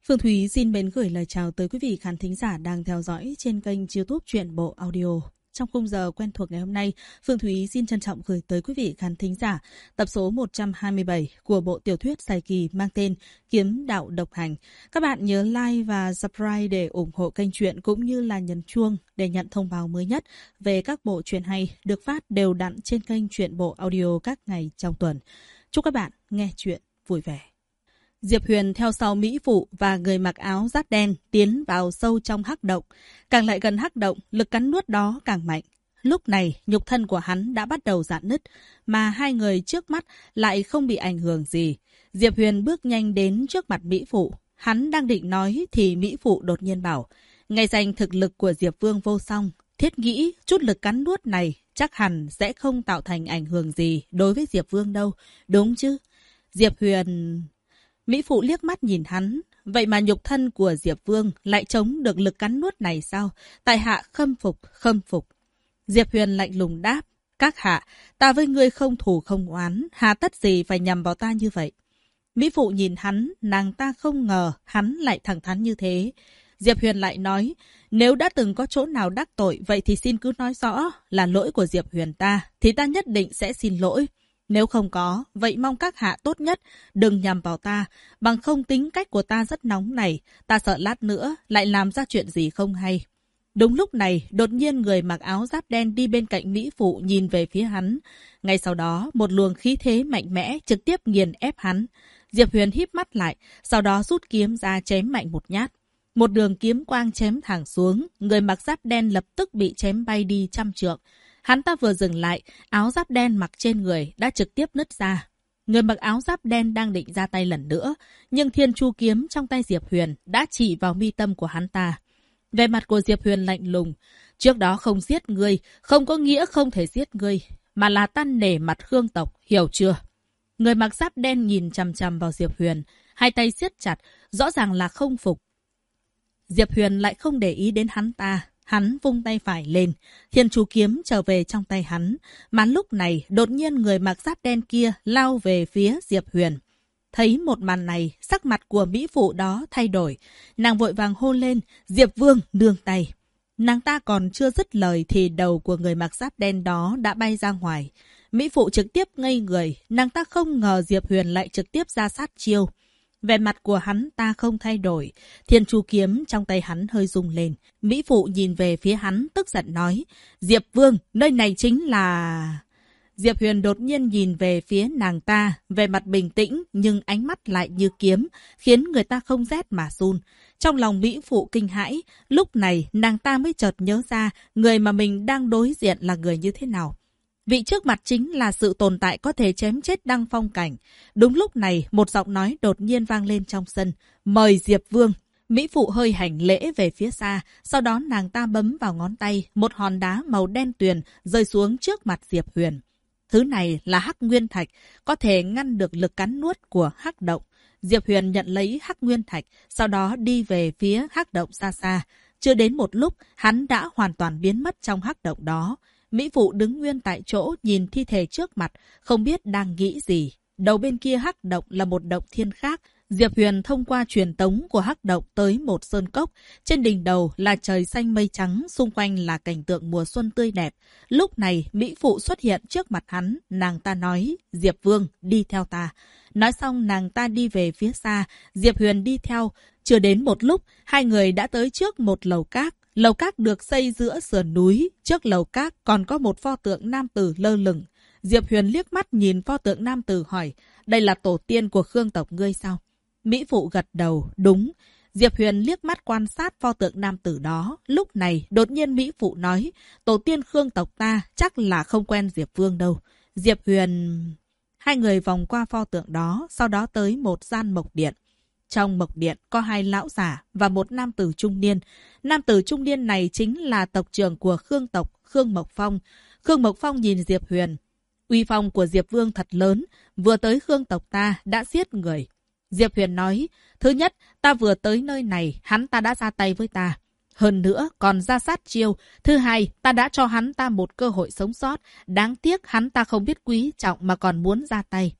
Phương Thúy xin mến gửi lời chào tới quý vị khán thính giả đang theo dõi trên kênh YouTube Truyện Bộ Audio. Trong khung giờ quen thuộc ngày hôm nay, Phương Thúy xin trân trọng gửi tới quý vị khán thính giả tập số 127 của bộ tiểu thuyết dài kỳ mang tên Kiếm Đạo Độc Hành. Các bạn nhớ like và subscribe để ủng hộ kênh truyện cũng như là nhấn chuông để nhận thông báo mới nhất về các bộ truyện hay được phát đều đặn trên kênh Truyện Bộ Audio các ngày trong tuần. Chúc các bạn nghe truyện vui vẻ. Diệp Huyền theo sau Mỹ Phụ và người mặc áo giáp đen tiến vào sâu trong hắc động. Càng lại gần hắc động, lực cắn nuốt đó càng mạnh. Lúc này, nhục thân của hắn đã bắt đầu rạn nứt, mà hai người trước mắt lại không bị ảnh hưởng gì. Diệp Huyền bước nhanh đến trước mặt Mỹ Phụ. Hắn đang định nói thì Mỹ Phụ đột nhiên bảo, ngày dành thực lực của Diệp Vương vô song, thiết nghĩ chút lực cắn nuốt này chắc hẳn sẽ không tạo thành ảnh hưởng gì đối với Diệp Vương đâu, đúng chứ? Diệp Huyền... Mỹ Phụ liếc mắt nhìn hắn, vậy mà nhục thân của Diệp Vương lại chống được lực cắn nuốt này sao? Tại hạ khâm phục. Diệp Huyền lạnh lùng đáp, các hạ, ta với ngươi không thù không oán, hà tất gì phải nhằm vào ta như vậy? Mỹ Phụ nhìn hắn, nàng ta không ngờ hắn lại thẳng thắn như thế. Diệp Huyền lại nói, nếu đã từng có chỗ nào đắc tội, vậy thì xin cứ nói rõ là lỗi của Diệp Huyền ta, thì ta nhất định sẽ xin lỗi. Nếu không có, vậy mong các hạ tốt nhất đừng nhằm vào ta, bằng không tính cách của ta rất nóng này, ta sợ lát nữa lại làm ra chuyện gì không hay. Đúng lúc này, đột nhiên người mặc áo giáp đen đi bên cạnh Mỹ Phụ nhìn về phía hắn. Ngay sau đó, một luồng khí thế mạnh mẽ trực tiếp nghiền ép hắn. Diệp Huyền híp mắt lại, sau đó rút kiếm ra chém mạnh một nhát. Một đường kiếm quang chém thẳng xuống, người mặc giáp đen lập tức bị chém bay đi 100 trượng. Hắn ta vừa dừng lại, áo giáp đen mặc trên người đã trực tiếp nứt ra. Người mặc áo giáp đen đang định ra tay lần nữa, nhưng thiên chu kiếm trong tay Diệp Huyền đã chỉ vào mi tâm của hắn ta. Vẻ mặt của Diệp Huyền lạnh lùng. Trước đó không giết ngươi, không có nghĩa không thể giết ngươi, mà là ta nể mặt Khương tộc, hiểu chưa? Người mặc giáp đen nhìn chằm chằm vào Diệp Huyền, hai tay siết chặt, rõ ràng là không phục. Diệp Huyền lại không để ý đến hắn ta. Hắn vung tay phải lên, thiên chú kiếm trở về trong tay hắn. Mà lúc này, đột nhiên người mặc giáp đen kia lao về phía Diệp Huyền. Thấy một màn này, sắc mặt của Mỹ Phụ đó thay đổi. Nàng vội vàng hô lên, Diệp Vương nương tay. Nàng ta còn chưa dứt lời thì đầu của người mặc giáp đen đó đã bay ra ngoài. Mỹ Phụ trực tiếp ngây người, nàng ta không ngờ Diệp Huyền lại trực tiếp ra sát chiêu. Vẻ mặt của hắn ta không thay đổi. Thiên chu kiếm trong tay hắn hơi rung lên. Mỹ Phụ nhìn về phía hắn tức giận nói. Diệp Vương, nơi này chính là... Diệp Huyền đột nhiên nhìn về phía nàng ta. Vẻ mặt bình tĩnh nhưng ánh mắt lại như kiếm. Khiến người ta không rét mà run. Trong lòng Mỹ Phụ kinh hãi. Lúc này nàng ta mới chợt nhớ ra. Người mà mình đang đối diện là người như thế nào. Vị trước mặt chính là sự tồn tại có thể chém chết Đăng Phong Cảnh. Đúng lúc này, một giọng nói đột nhiên vang lên trong sân. Mời Diệp Vương. Mỹ Phụ hơi hành lễ về phía xa. Sau đó nàng ta bấm vào ngón tay. Một hòn đá màu đen tuyền rơi xuống trước mặt Diệp Huyền. Thứ này là hắc nguyên thạch, có thể ngăn được lực cắn nuốt của hắc động. Diệp Huyền nhận lấy hắc nguyên thạch, sau đó đi về phía hắc động xa xa. Chưa đến một lúc, hắn đã hoàn toàn biến mất trong hắc động đó. Mỹ Phụ đứng nguyên tại chỗ nhìn thi thể trước mặt, không biết đang nghĩ gì. Đầu bên kia hắc động là một động thiên khác. Diệp Huyền thông qua truyền tống của hắc động tới một sơn cốc. Trên đỉnh đầu là trời xanh mây trắng, xung quanh là cảnh tượng mùa xuân tươi đẹp. Lúc này, Mỹ Phụ xuất hiện trước mặt hắn. Nàng ta nói, Diệp Vương, đi theo ta. Nói xong nàng ta đi về phía xa, Diệp Huyền đi theo. Chưa đến một lúc, hai người đã tới trước một lầu các. Lầu các được xây giữa sườn núi, trước lầu các còn có một pho tượng nam tử lơ lửng. Diệp Huyền liếc mắt nhìn pho tượng nam tử hỏi, đây là tổ tiên của Khương tộc ngươi sao? Mỹ Phụ gật đầu, đúng. Diệp Huyền liếc mắt quan sát pho tượng nam tử đó. Lúc này, đột nhiên Mỹ Phụ nói, tổ tiên Khương tộc ta chắc là không quen Diệp Vương đâu. Diệp Huyền... Hai người vòng qua pho tượng đó, sau đó tới một gian mộc điện. Trong mộc điện có hai lão giả và một nam tử trung niên. Nam tử trung niên này chính là tộc trưởng của Khương tộc, Khương Mộc Phong. Khương Mộc Phong nhìn Diệp Huyền. Uy phong của Diệp Vương thật lớn, vừa tới Khương tộc ta đã giết người. Diệp Huyền nói, thứ nhất, ta vừa tới nơi này, hắn ta đã ra tay với ta. Hơn nữa, còn ra sát chiêu. Thứ hai, ta đã cho hắn ta một cơ hội sống sót. Đáng tiếc hắn ta không biết quý trọng mà còn muốn ra tay.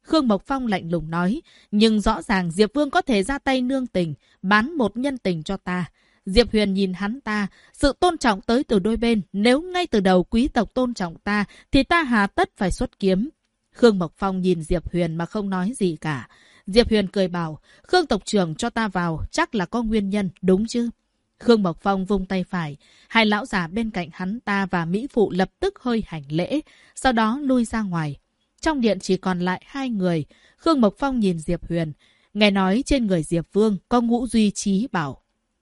Khương Mộc Phong lạnh lùng nói, nhưng rõ ràng Diệp Vương có thể ra tay nương tình, bán một nhân tình cho ta. Diệp Huyền nhìn hắn ta, sự tôn trọng tới từ đôi bên, nếu ngay từ đầu quý tộc tôn trọng ta, thì ta hà tất phải xuất kiếm. Khương Mộc Phong nhìn Diệp Huyền mà không nói gì cả. Diệp Huyền cười bảo, Khương tộc trưởng cho ta vào, chắc là có nguyên nhân, đúng chứ? Khương Mộc Phong vung tay phải, hai lão già bên cạnh hắn ta và Mỹ Phụ lập tức hơi hành lễ, sau đó lui ra ngoài. Trong điện chỉ còn lại hai người. Khương Mộc Phong nhìn Diệp Huyền, nghe nói trên người Diệp Vương có ngũ duy trí bảo.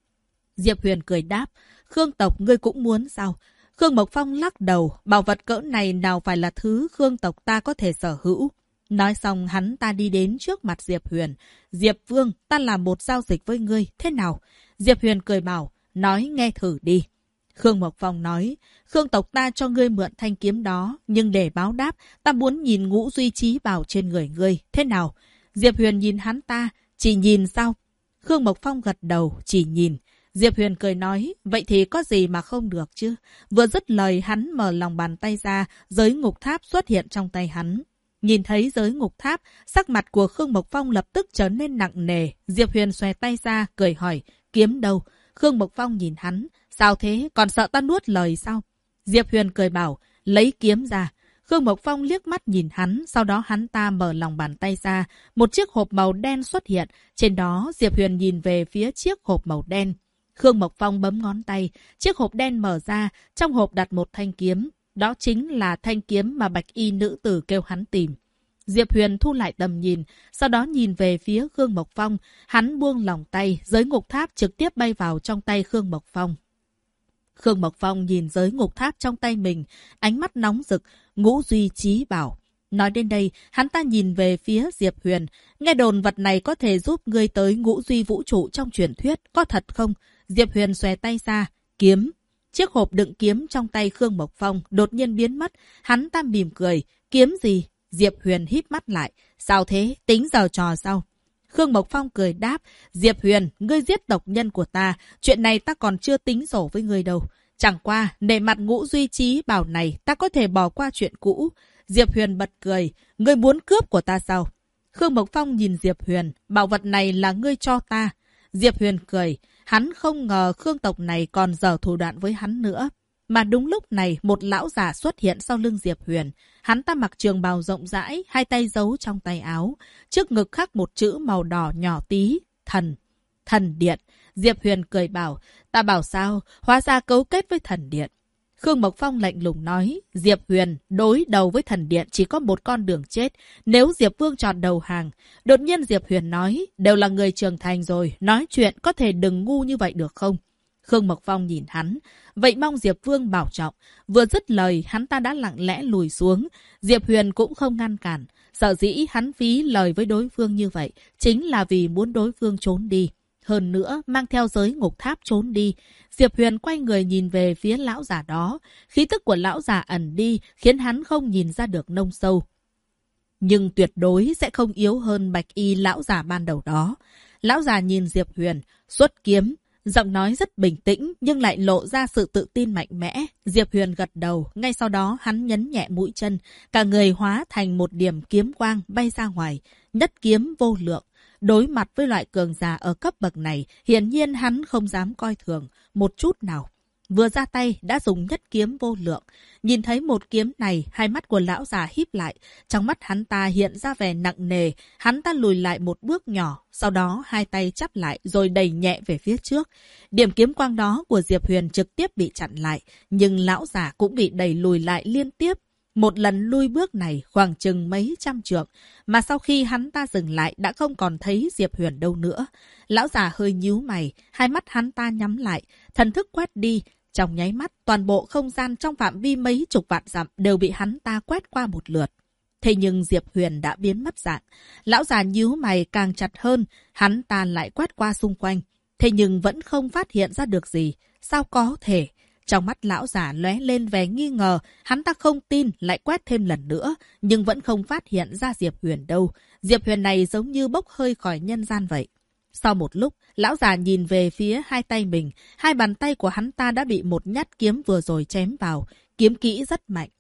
Diệp Huyền cười đáp, Khương tộc ngươi cũng muốn sao? Khương Mộc Phong lắc đầu, bảo vật cỡ này nào phải là thứ Khương tộc ta có thể sở hữu. Nói xong hắn ta đi đến trước mặt Diệp Huyền. Diệp Vương, ta làm một giao dịch với ngươi, thế nào? Diệp Huyền cười bảo, nói nghe thử đi. Khương Mộc Phong nói, Khương tộc ta cho ngươi mượn thanh kiếm đó, nhưng để báo đáp, ta muốn nhìn ngũ duy trí bảo trên người ngươi, thế nào? Diệp Huyền nhìn hắn ta, chỉ nhìn sao? Khương Mộc Phong gật đầu, chỉ nhìn. Diệp Huyền cười nói, vậy thì có gì mà không được chứ? Vừa dứt lời hắn mở lòng bàn tay ra, giới ngục tháp xuất hiện trong tay hắn. Nhìn thấy giới ngục tháp, sắc mặt của Khương Mộc Phong lập tức trở nên nặng nề. Diệp Huyền xòe tay ra, cười hỏi, kiếm đâu? Khương Mộc Phong nhìn hắn, sao thế? Còn sợ ta nuốt lời sao? Diệp Huyền cười bảo, lấy kiếm ra. Khương Mộc Phong liếc mắt nhìn hắn, sau đó hắn ta mở lòng bàn tay ra. Một chiếc hộp màu đen xuất hiện, trên đó Diệp Huyền nhìn về phía chiếc hộp màu đen. Khương Mộc Phong bấm ngón tay, chiếc hộp đen mở ra, trong hộp đặt một thanh kiếm. Đó chính là thanh kiếm mà bạch y nữ tử kêu hắn tìm. Diệp Huyền thu lại tầm nhìn, sau đó nhìn về phía Khương Mộc Phong. Hắn buông lòng tay, giới ngục tháp trực tiếp bay vào trong tay Khương Mộc Phong. Khương Mộc Phong nhìn giới ngục tháp trong tay mình, ánh mắt nóng rực, ngũ duy trí bảo. Nói đến đây, hắn ta nhìn về phía Diệp Huyền. Nghe đồn vật này có thể giúp ngươi tới ngũ duy vũ trụ trong truyền thuyết, có thật không? Diệp Huyền xòe tay ra, kiếm. Chiếc hộp đựng kiếm trong tay Khương Mộc Phong đột nhiên biến mất. Hắn ta mỉm cười, kiếm gì? Diệp Huyền híp mắt lại. Sao thế? Tính giờ trò sao? Khương Mộc Phong cười đáp, Diệp Huyền, ngươi giết tộc nhân của ta. Chuyện này ta còn chưa tính sổ với ngươi đâu. Chẳng qua, nể mặt ngũ duy trí bảo này, ta có thể bỏ qua chuyện cũ. Diệp Huyền bật cười, ngươi muốn cướp của ta sao? Khương Mộc Phong nhìn Diệp Huyền, bảo vật này là ngươi cho ta. Diệp Huyền cười, hắn không ngờ Khương tộc này còn giở thủ đoạn với hắn nữa. Mà đúng lúc này, một lão già xuất hiện sau lưng Diệp Huyền. Hắn ta mặc trường bào rộng rãi, hai tay giấu trong tay áo. Trước ngực khắc một chữ màu đỏ nhỏ tí, thần. Thần điện. Diệp Huyền cười bảo, ta bảo sao, hóa ra cấu kết với thần điện. Khương Mộc Phong lạnh lùng nói, Diệp Huyền, đối đầu với thần điện chỉ có một con đường chết, nếu Diệp Vương chọn đầu hàng. Đột nhiên Diệp Huyền nói, đều là người trưởng thành rồi, nói chuyện có thể đừng ngu như vậy được không? Khương Mộc Phong nhìn hắn, vậy mong Diệp Vương bảo trọng. Vừa dứt lời, hắn ta đã lặng lẽ lùi xuống. Diệp Huyền cũng không ngăn cản. Sợ dĩ hắn phí lời với đối phương như vậy, chính là vì muốn đối phương trốn đi. Hơn nữa, mang theo giới ngục tháp trốn đi. Diệp Huyền quay người nhìn về phía lão già đó. Khí tức của lão già ẩn đi, khiến hắn không nhìn ra được nông sâu. Nhưng tuyệt đối sẽ không yếu hơn bạch y lão già ban đầu đó. Lão già nhìn Diệp Huyền, xuất kiếm. Giọng nói rất bình tĩnh, nhưng lại lộ ra sự tự tin mạnh mẽ. Diệp Huyền gật đầu, ngay sau đó hắn nhấn nhẹ mũi chân. Cả người hóa thành một điểm kiếm quang bay ra ngoài. Nhất kiếm vô lượng. Đối mặt với loại cường giả ở cấp bậc này, hiển nhiên hắn không dám coi thường một chút nào. Vừa ra tay đã dùng nhất kiếm vô lượng. Nhìn thấy một kiếm này, hai mắt của lão già híp lại. Trong mắt hắn ta hiện ra vẻ nặng nề. Hắn ta lùi lại một bước nhỏ, sau đó hai tay chắp lại rồi đẩy nhẹ về phía trước. Điểm kiếm quang đó của Diệp Huyền trực tiếp bị chặn lại, nhưng lão già cũng bị đẩy lùi lại liên tiếp. Một lần lui bước này khoảng chừng mấy trăm trượng, mà sau khi hắn ta dừng lại đã không còn thấy Diệp Huyền đâu nữa. Lão già hơi nhíu mày, hai mắt hắn ta nhắm lại, thần thức quét đi. Trong nháy mắt, toàn bộ không gian trong phạm vi mấy chục vạn dặm đều bị hắn ta quét qua một lượt. Thế nhưng Diệp Huyền đã biến mất dạng. Lão già nhíu mày càng chặt hơn, hắn ta lại quét qua xung quanh. Thế nhưng vẫn không phát hiện ra được gì. Sao có thể? Trong mắt lão già lóe lên vẻ nghi ngờ, hắn ta không tin lại quét thêm lần nữa, nhưng vẫn không phát hiện ra Diệp Huyền đâu. Diệp Huyền này giống như bốc hơi khỏi nhân gian vậy. Sau một lúc, lão già nhìn về phía hai tay mình, hai bàn tay của hắn ta đã bị một nhát kiếm vừa rồi chém vào, kiếm kỹ rất mạnh.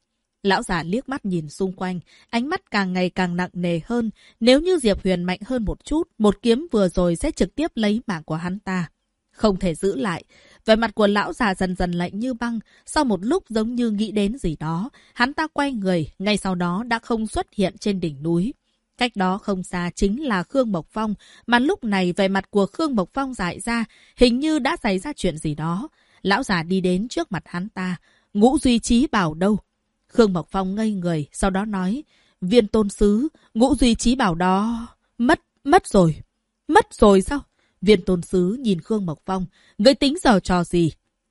Lão già liếc mắt nhìn xung quanh, ánh mắt càng ngày càng nặng nề hơn. Nếu như Diệp Huyền mạnh hơn một chút, một kiếm vừa rồi sẽ trực tiếp lấy mạng của hắn ta. Không thể giữ lại. Vẻ mặt của lão già dần dần lạnh như băng. Sau một lúc giống như nghĩ đến gì đó, hắn ta quay người, ngay sau đó đã không xuất hiện trên đỉnh núi. Cách đó không xa chính là Khương Mộc Phong, mà lúc này vẻ mặt của Khương Mộc Phong dại ra, hình như đã xảy ra chuyện gì đó. Lão già đi đến trước mặt hắn ta. Ngũ Duy Chí Bảo đâu? Khương Mộc Phong ngây người, sau đó nói, Viên tôn sứ, Ngũ Duy Chí Bảo đó... Mất rồi. Mất rồi sao? Viên tôn sứ nhìn Khương Mộc Phong, ngươi tính giờ trò gì?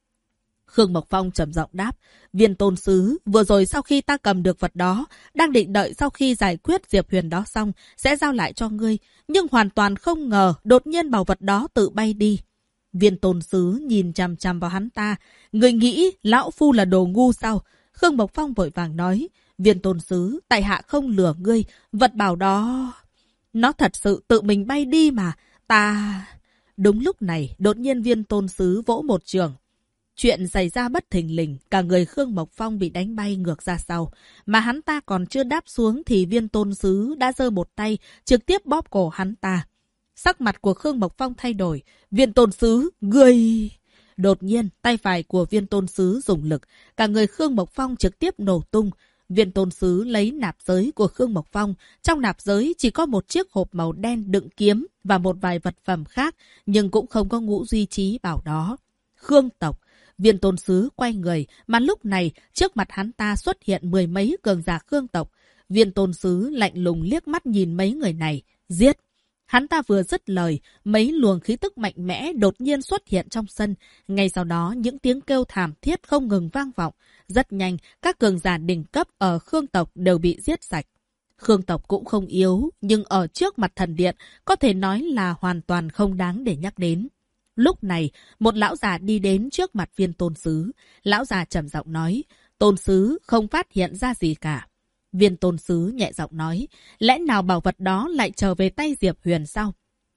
Khương Mộc Phong trầm giọng đáp, Viên tôn sứ, vừa rồi sau khi ta cầm được vật đó, đang định đợi sau khi giải quyết Diệp Huyền đó xong, sẽ giao lại cho ngươi, nhưng hoàn toàn không ngờ, đột nhiên bảo vật đó tự bay đi. Viên tôn sứ nhìn chằm chằm vào hắn ta, ngươi nghĩ lão phu là đồ ngu sao? Khương Mộc Phong vội vàng nói, Viên tôn sứ, tại hạ không lừa ngươi, vật bảo đó... Nó thật sự tự mình bay đi mà, ta... Đúng lúc này, đột nhiên Viên tôn sứ vỗ một trường. Chuyện xảy ra bất thình lình, cả người Khương Mộc Phong bị đánh bay ngược ra sau. Mà hắn ta còn chưa đáp xuống thì Viên tôn sứ đã giơ một tay, trực tiếp bóp cổ hắn ta. Sắc mặt của Khương Mộc Phong thay đổi. Viên tôn sứ, ngươi... Đột nhiên, tay phải của Viên tôn sứ dùng lực. Cả người Khương Mộc Phong trực tiếp nổ tung. Viên tôn sứ lấy nạp giới của Khương Mộc Phong. Trong nạp giới chỉ có một chiếc hộp màu đen đựng kiếm và một vài vật phẩm khác, nhưng cũng không có Ngũ Duy Chí Bảo đó. Khương tộc. Viên tôn sứ quay người, mà lúc này trước mặt hắn ta xuất hiện mười mấy cường giả Khương tộc. Viên tôn sứ lạnh lùng liếc mắt nhìn mấy người này. Giết! Hắn ta vừa dứt lời, mấy luồng khí tức mạnh mẽ đột nhiên xuất hiện trong sân. Ngay sau đó, những tiếng kêu thảm thiết không ngừng vang vọng. Rất nhanh, các cường giả đỉnh cấp ở Khương tộc đều bị giết sạch. Khương tộc cũng không yếu, nhưng ở trước mặt thần điện, có thể nói là hoàn toàn không đáng để nhắc đến. Lúc này, một lão già đi đến trước mặt Viên tôn sứ. Lão già trầm giọng nói, tôn sứ không phát hiện ra gì cả. Viên tôn sứ nhẹ giọng nói, lẽ nào bảo vật đó lại trở về tay Diệp Huyền sao?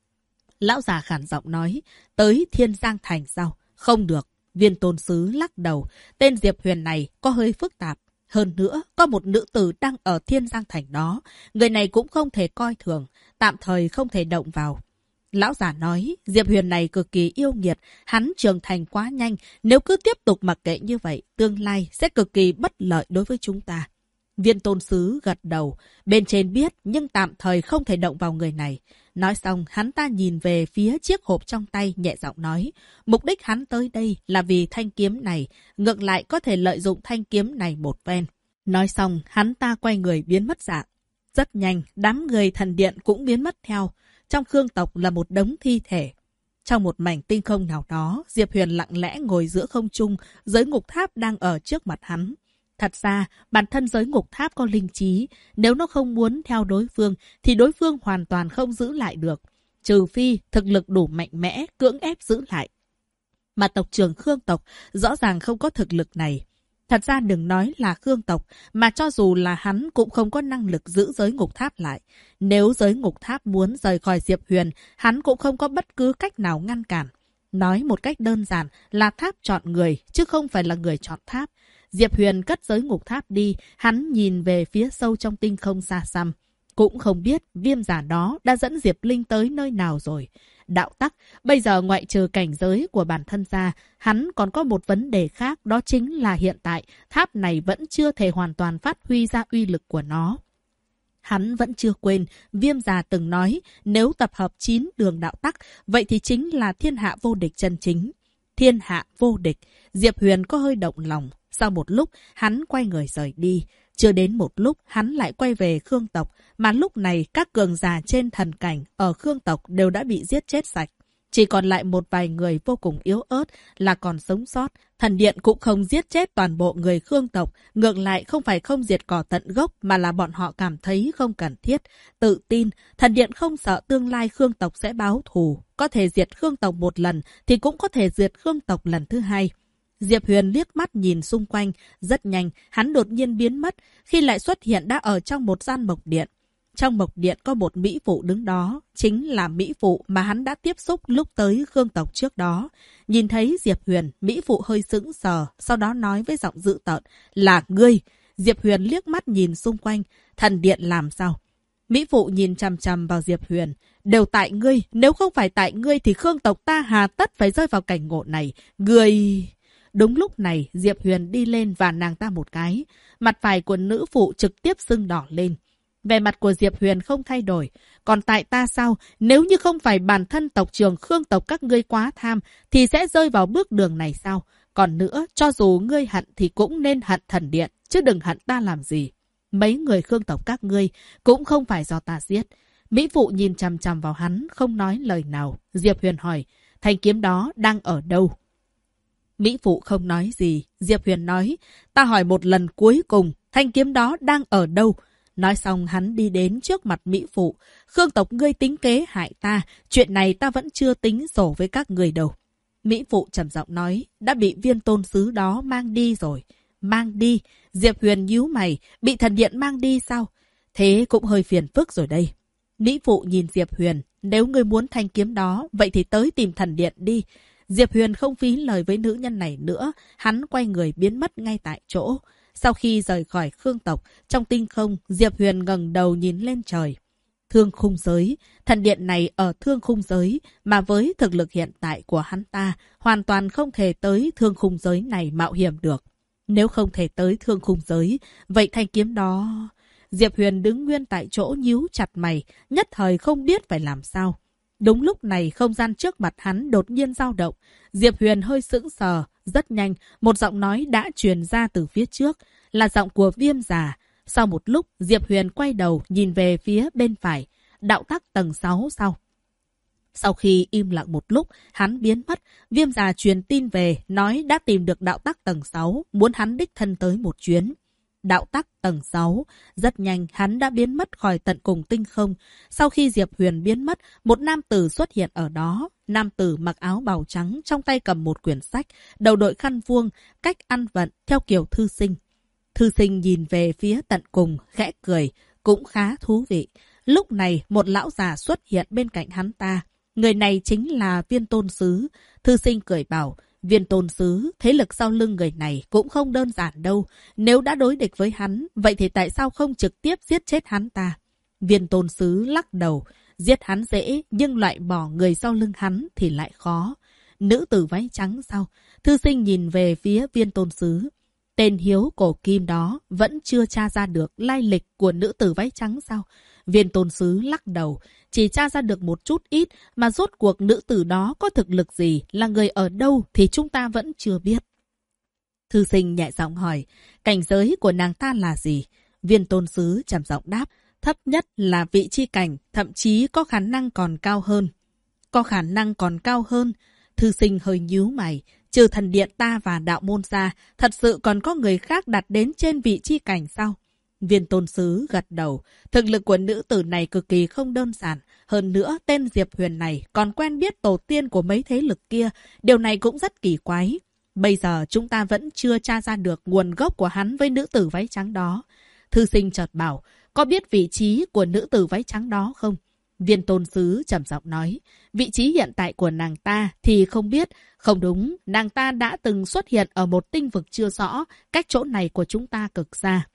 Lão già khản giọng nói, tới Thiên Giang Thành sao? Không được. Viên tôn sứ lắc đầu, tên Diệp Huyền này có hơi phức tạp. Hơn nữa, có một nữ tử đang ở Thiên Giang Thành đó. Người này cũng không thể coi thường, tạm thời không thể động vào. Lão già nói, Diệp Huyền này cực kỳ yêu nghiệt, hắn trưởng thành quá nhanh, nếu cứ tiếp tục mặc kệ như vậy, tương lai sẽ cực kỳ bất lợi đối với chúng ta. Viên tôn sứ gật đầu, bên trên biết nhưng tạm thời không thể động vào người này. Nói xong, hắn ta nhìn về phía chiếc hộp trong tay, nhẹ giọng nói, mục đích hắn tới đây là vì thanh kiếm này, ngược lại có thể lợi dụng thanh kiếm này một phen. Nói xong, hắn ta quay người biến mất dạng. Rất nhanh, đám người thần điện cũng biến mất theo. Trong Khương tộc là một đống thi thể. Trong một mảnh tinh không nào đó, Diệp Huyền lặng lẽ ngồi giữa không trung, giới ngục tháp đang ở trước mặt hắn. Thật ra, bản thân giới ngục tháp có linh trí. Nếu nó không muốn theo đối phương, thì đối phương hoàn toàn không giữ lại được. Trừ phi, thực lực đủ mạnh mẽ, cưỡng ép giữ lại. Mà tộc trưởng Khương tộc rõ ràng không có thực lực này. Thật ra đừng nói là Khương tộc, mà cho dù là hắn cũng không có năng lực giữ giới ngục tháp lại. Nếu giới ngục tháp muốn rời khỏi Diệp Huyền, hắn cũng không có bất cứ cách nào ngăn cản. Nói một cách đơn giản là tháp chọn người, chứ không phải là người chọn tháp. Diệp Huyền cất giới ngục tháp đi, hắn nhìn về phía sâu trong tinh không xa xăm. Cũng không biết viêm giả đó đã dẫn Diệp Linh tới nơi nào rồi. Đạo tắc, bây giờ ngoại trừ cảnh giới của bản thân ra, hắn còn có một vấn đề khác, đó chính là hiện tại tháp này vẫn chưa thể hoàn toàn phát huy ra uy lực của nó. Hắn vẫn chưa quên, viêm già từng nói, nếu tập hợp 9 đường đạo tắc, vậy thì chính là thiên hạ vô địch chân chính. Thiên hạ vô địch, Diệp Huyền có hơi động lòng. Sau một lúc, hắn quay người rời đi. Chưa đến một lúc, hắn lại quay về Khương tộc, mà lúc này các cường giả trên thần cảnh ở Khương tộc đều đã bị giết chết sạch. Chỉ còn lại một vài người vô cùng yếu ớt là còn sống sót. Thần điện cũng không giết chết toàn bộ người Khương tộc, ngược lại không phải không diệt cỏ tận gốc mà là bọn họ cảm thấy không cần thiết. Tự tin, thần điện không sợ tương lai Khương tộc sẽ báo thù. Có thể diệt Khương tộc một lần thì cũng có thể diệt Khương tộc lần thứ hai. Diệp Huyền liếc mắt nhìn xung quanh, rất nhanh, hắn đột nhiên biến mất, khi lại xuất hiện đã ở trong một gian mộc điện. Trong mộc điện có một mỹ phụ đứng đó, chính là mỹ phụ mà hắn đã tiếp xúc lúc tới Khương tộc trước đó. Nhìn thấy Diệp Huyền, mỹ phụ hơi sững sờ, sau đó nói với giọng dữ tợn, là ngươi. Diệp Huyền liếc mắt nhìn xung quanh. Thần điện làm sao? Mỹ Phụ nhìn chằm chằm vào Diệp Huyền. Đều tại ngươi, nếu không phải tại ngươi thì Khương tộc ta hà tất phải rơi vào cảnh ngộ này. Ngươi... Đúng lúc này, Diệp Huyền đi lên và nàng ta một cái. Mặt phải của nữ phụ trực tiếp sưng đỏ lên. Vẻ mặt của Diệp Huyền không thay đổi. Còn tại ta sao? Nếu như không phải bản thân tộc trưởng Khương tộc các ngươi quá tham, thì sẽ rơi vào bước đường này sao? Còn nữa, cho dù ngươi hận thì cũng nên hận thần điện, chứ đừng hận ta làm gì. Mấy người Khương tộc các ngươi cũng không phải do ta giết. Mỹ Phụ nhìn chằm chằm vào hắn, không nói lời nào. Diệp Huyền hỏi, thanh kiếm đó đang ở đâu? Mỹ Phụ không nói gì. Diệp Huyền nói, ta hỏi một lần cuối cùng, thanh kiếm đó đang ở đâu? Nói xong hắn đi đến trước mặt Mỹ Phụ. Khương tộc ngươi tính kế hại ta, chuyện này ta vẫn chưa tính sổ với các người đâu. Mỹ Phụ trầm giọng nói, đã bị viên tôn sứ đó mang đi rồi. Mang đi? Diệp Huyền nhíu mày, bị thần điện mang đi sao? Thế cũng hơi phiền phức rồi đây. Mỹ Phụ nhìn Diệp Huyền, nếu ngươi muốn thanh kiếm đó, vậy thì tới tìm thần điện đi. Diệp Huyền không phí lời với nữ nhân này nữa, hắn quay người biến mất ngay tại chỗ. Sau khi rời khỏi Khương tộc, trong tinh không, Diệp Huyền ngẩng đầu nhìn lên trời. Thương khung giới, thần điện này ở thương khung giới, mà với thực lực hiện tại của hắn ta, hoàn toàn không thể tới thương khung giới này mạo hiểm được. Nếu không thể tới thương khung giới, vậy thanh kiếm đó... Diệp Huyền đứng nguyên tại chỗ nhíu chặt mày, nhất thời không biết phải làm sao. Đúng lúc này, không gian trước mặt hắn đột nhiên dao động. Diệp Huyền hơi sững sờ, rất nhanh, một giọng nói đã truyền ra từ phía trước, là giọng của Viêm Già. Sau một lúc, Diệp Huyền quay đầu nhìn về phía bên phải, đạo tắc tầng 6 sau. Sau khi im lặng một lúc, hắn biến mất. Viêm Già truyền tin về, nói đã tìm được đạo tắc tầng 6, muốn hắn đích thân tới một chuyến. Đạo tắc tầng 6, rất nhanh hắn đã biến mất khỏi tận cùng tinh không. Sau khi Diệp Huyền biến mất, một nam tử xuất hiện ở đó. Nam tử mặc áo bào trắng, trong tay cầm một quyển sách, đầu đội khăn vuông, cách ăn vận theo kiểu thư sinh. Thư sinh nhìn về phía tận cùng, khẽ cười, cũng khá thú vị. Lúc này, một lão già xuất hiện bên cạnh hắn ta. Người này chính là Viên Tôn Sứ. Thư sinh cười bảo, Viên Tôn Sứ, thế lực sau lưng người này cũng không đơn giản đâu. Nếu đã đối địch với hắn, vậy thì tại sao không trực tiếp giết chết hắn ta? Viên Tôn Sứ lắc đầu, giết hắn dễ, nhưng loại bỏ người sau lưng hắn thì lại khó. Nữ tử váy trắng sao? Thư sinh nhìn về phía Viên Tôn Sứ. Tên hiếu cổ kim đó vẫn chưa tra ra được lai lịch của nữ tử váy trắng sao? Viên Tôn Sứ lắc đầu, chỉ tra ra được một chút ít, mà rốt cuộc nữ tử đó có thực lực gì, là người ở đâu thì chúng ta vẫn chưa biết. Thư sinh nhẹ giọng hỏi, cảnh giới của nàng ta là gì? Viên Tôn Sứ trầm giọng đáp, thấp nhất là vị chi cảnh, thậm chí có khả năng còn cao hơn. Có khả năng còn cao hơn? Thư sinh hơi nhíu mày, trừ thần điện ta và đạo môn ra, thật sự còn có người khác đặt đến trên vị chi cảnh sao? Viên Tôn Sứ gật đầu, thực lực của nữ tử này cực kỳ không đơn giản. Hơn nữa, tên Diệp Huyền này còn quen biết tổ tiên của mấy thế lực kia, điều này cũng rất kỳ quái. Bây giờ chúng ta vẫn chưa tra ra được nguồn gốc của hắn với nữ tử váy trắng đó. Thư sinh chợt bảo, có biết vị trí của nữ tử váy trắng đó không? Viên Tôn Sứ trầm giọng nói, vị trí hiện tại của nàng ta thì không biết. Không đúng, nàng ta đã từng xuất hiện ở một tinh vực chưa rõ, cách chỗ này của chúng ta cực xa.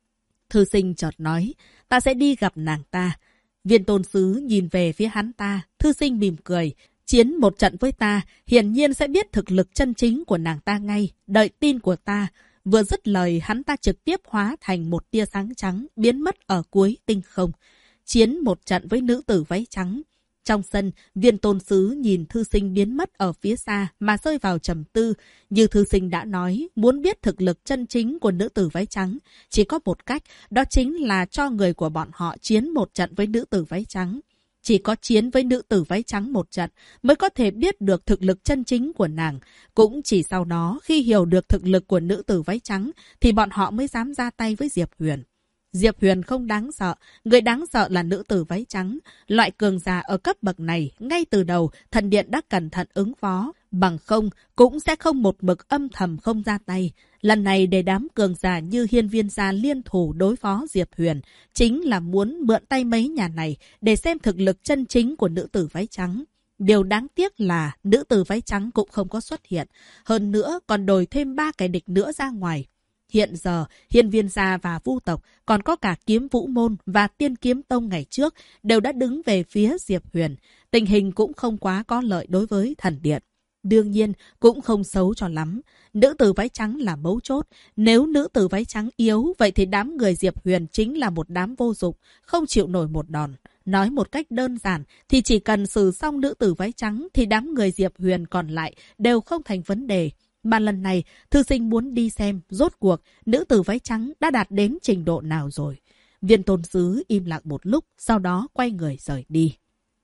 Thư sinh chợt nói, ta sẽ đi gặp nàng ta. Viên Tôn Sứ nhìn về phía hắn ta, thư sinh mỉm cười. Chiến một trận với ta, hiển nhiên sẽ biết thực lực chân chính của nàng ta ngay, đợi tin của ta. Vừa dứt lời, hắn ta trực tiếp hóa thành một tia sáng trắng, biến mất ở cuối tinh không. Chiến một trận với nữ tử váy trắng. Trong sân, Viên Tôn Sứ nhìn thư sinh biến mất ở phía xa mà rơi vào trầm tư. Như thư sinh đã nói, muốn biết thực lực chân chính của nữ tử váy trắng, chỉ có một cách, đó chính là cho người của bọn họ chiến một trận với nữ tử váy trắng. Chỉ có chiến với nữ tử váy trắng một trận mới có thể biết được thực lực chân chính của nàng. Cũng chỉ sau đó, khi hiểu được thực lực của nữ tử váy trắng, thì bọn họ mới dám ra tay với Diệp Huyền. Diệp Huyền không đáng sợ, người đáng sợ là nữ tử váy trắng. Loại cường giả ở cấp bậc này, ngay từ đầu, thần điện đã cẩn thận ứng phó. Bằng không, cũng sẽ không một mực âm thầm không ra tay. Lần này để đám cường giả như Hiên Viên gia liên thủ đối phó Diệp Huyền, chính là muốn mượn tay mấy nhà này để xem thực lực chân chính của nữ tử váy trắng. Điều đáng tiếc là nữ tử váy trắng cũng không có xuất hiện. Hơn nữa còn đổi thêm 3 kẻ địch nữa ra ngoài. Hiện giờ, Hiên Viên gia và Vu tộc, còn có cả Kiếm Vũ môn và Tiên Kiếm tông ngày trước đều đã đứng về phía Diệp Huyền. Tình hình cũng không quá có lợi đối với thần điện. Đương nhiên, cũng không xấu cho lắm. Nữ tử váy trắng là mấu chốt. Nếu nữ tử váy trắng yếu, vậy thì đám người Diệp Huyền chính là một đám vô dụng, không chịu nổi một đòn. Nói một cách đơn giản, thì chỉ cần xử xong nữ tử váy trắng, thì đám người Diệp Huyền còn lại đều không thành vấn đề. Mà lần này, thư sinh muốn đi xem, rốt cuộc, nữ tử váy trắng đã đạt đến trình độ nào rồi. Viên tôn sứ im lặng một lúc, sau đó quay người rời đi.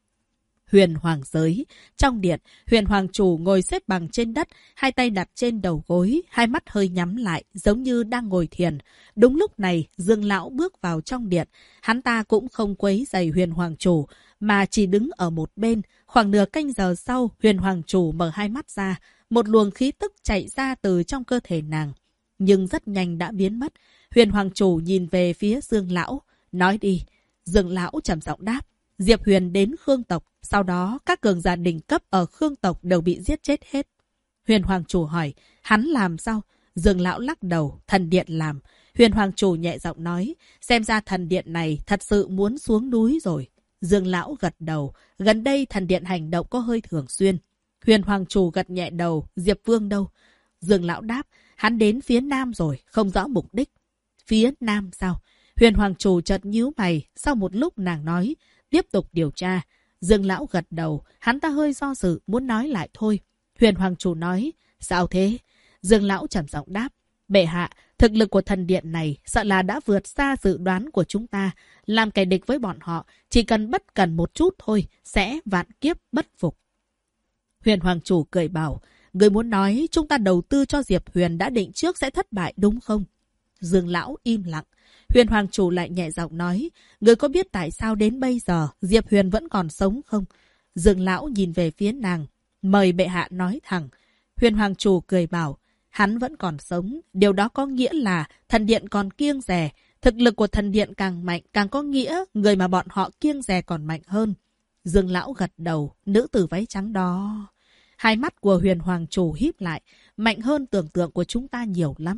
Huyền Hoàng giới. Trong điện, Huyền Hoàng chủ ngồi xếp bằng trên đất, hai tay đặt trên đầu gối, hai mắt hơi nhắm lại, giống như đang ngồi thiền. Đúng lúc này, Dương Lão bước vào trong điện. Hắn ta cũng không quấy rầy Huyền Hoàng chủ, mà chỉ đứng ở một bên. Khoảng nửa canh giờ sau, Huyền Hoàng chủ mở hai mắt ra, một luồng khí tức chạy ra từ trong cơ thể nàng. Nhưng rất nhanh đã biến mất. Huyền Hoàng chủ nhìn về phía Dương Lão, nói đi. Dương Lão trầm giọng đáp. Diệp Huyền đến Khương tộc, sau đó các cường giả đỉnh cấp ở Khương tộc đều bị giết chết hết. Huyền Hoàng chủ hỏi, hắn làm sao? Dương Lão lắc đầu, thần điện làm. Huyền Hoàng chủ nhẹ giọng nói, xem ra thần điện này thật sự muốn xuống núi rồi. Dương Lão gật đầu, gần đây thần điện hành động có hơi thường xuyên. Huyền Hoàng chủ gật nhẹ đầu, Diệp Vương đâu? Dương Lão đáp, hắn đến phía nam rồi, không rõ mục đích. Phía nam sao? Huyền Hoàng chủ chợt nhíu mày, sau một lúc nàng nói, tiếp tục điều tra. Dương Lão gật đầu, hắn ta hơi do dự, muốn nói lại thôi. Huyền Hoàng chủ nói, sao thế? Dương Lão trầm giọng đáp, bệ hạ, thực lực của thần điện này sợ là đã vượt xa dự đoán của chúng ta. Làm kẻ địch với bọn họ, chỉ cần bất cần một chút thôi, sẽ vạn kiếp bất phục. Huyền Hoàng chủ cười bảo, người muốn nói chúng ta đầu tư cho Diệp Huyền đã định trước sẽ thất bại đúng không? Dương Lão im lặng. Huyền Hoàng chủ lại nhẹ giọng nói, người có biết tại sao đến bây giờ Diệp Huyền vẫn còn sống không? Dương Lão nhìn về phía nàng, mời bệ hạ nói thẳng. Huyền Hoàng chủ cười bảo, hắn vẫn còn sống, điều đó có nghĩa là thần điện còn kiêng dè. Thực lực của thần điện càng mạnh, càng có nghĩa người mà bọn họ kiêng dè còn mạnh hơn. Dương Lão gật đầu, nữ tử váy trắng đó. Hai mắt của Huyền Hoàng chủ híp lại, mạnh hơn tưởng tượng của chúng ta nhiều lắm.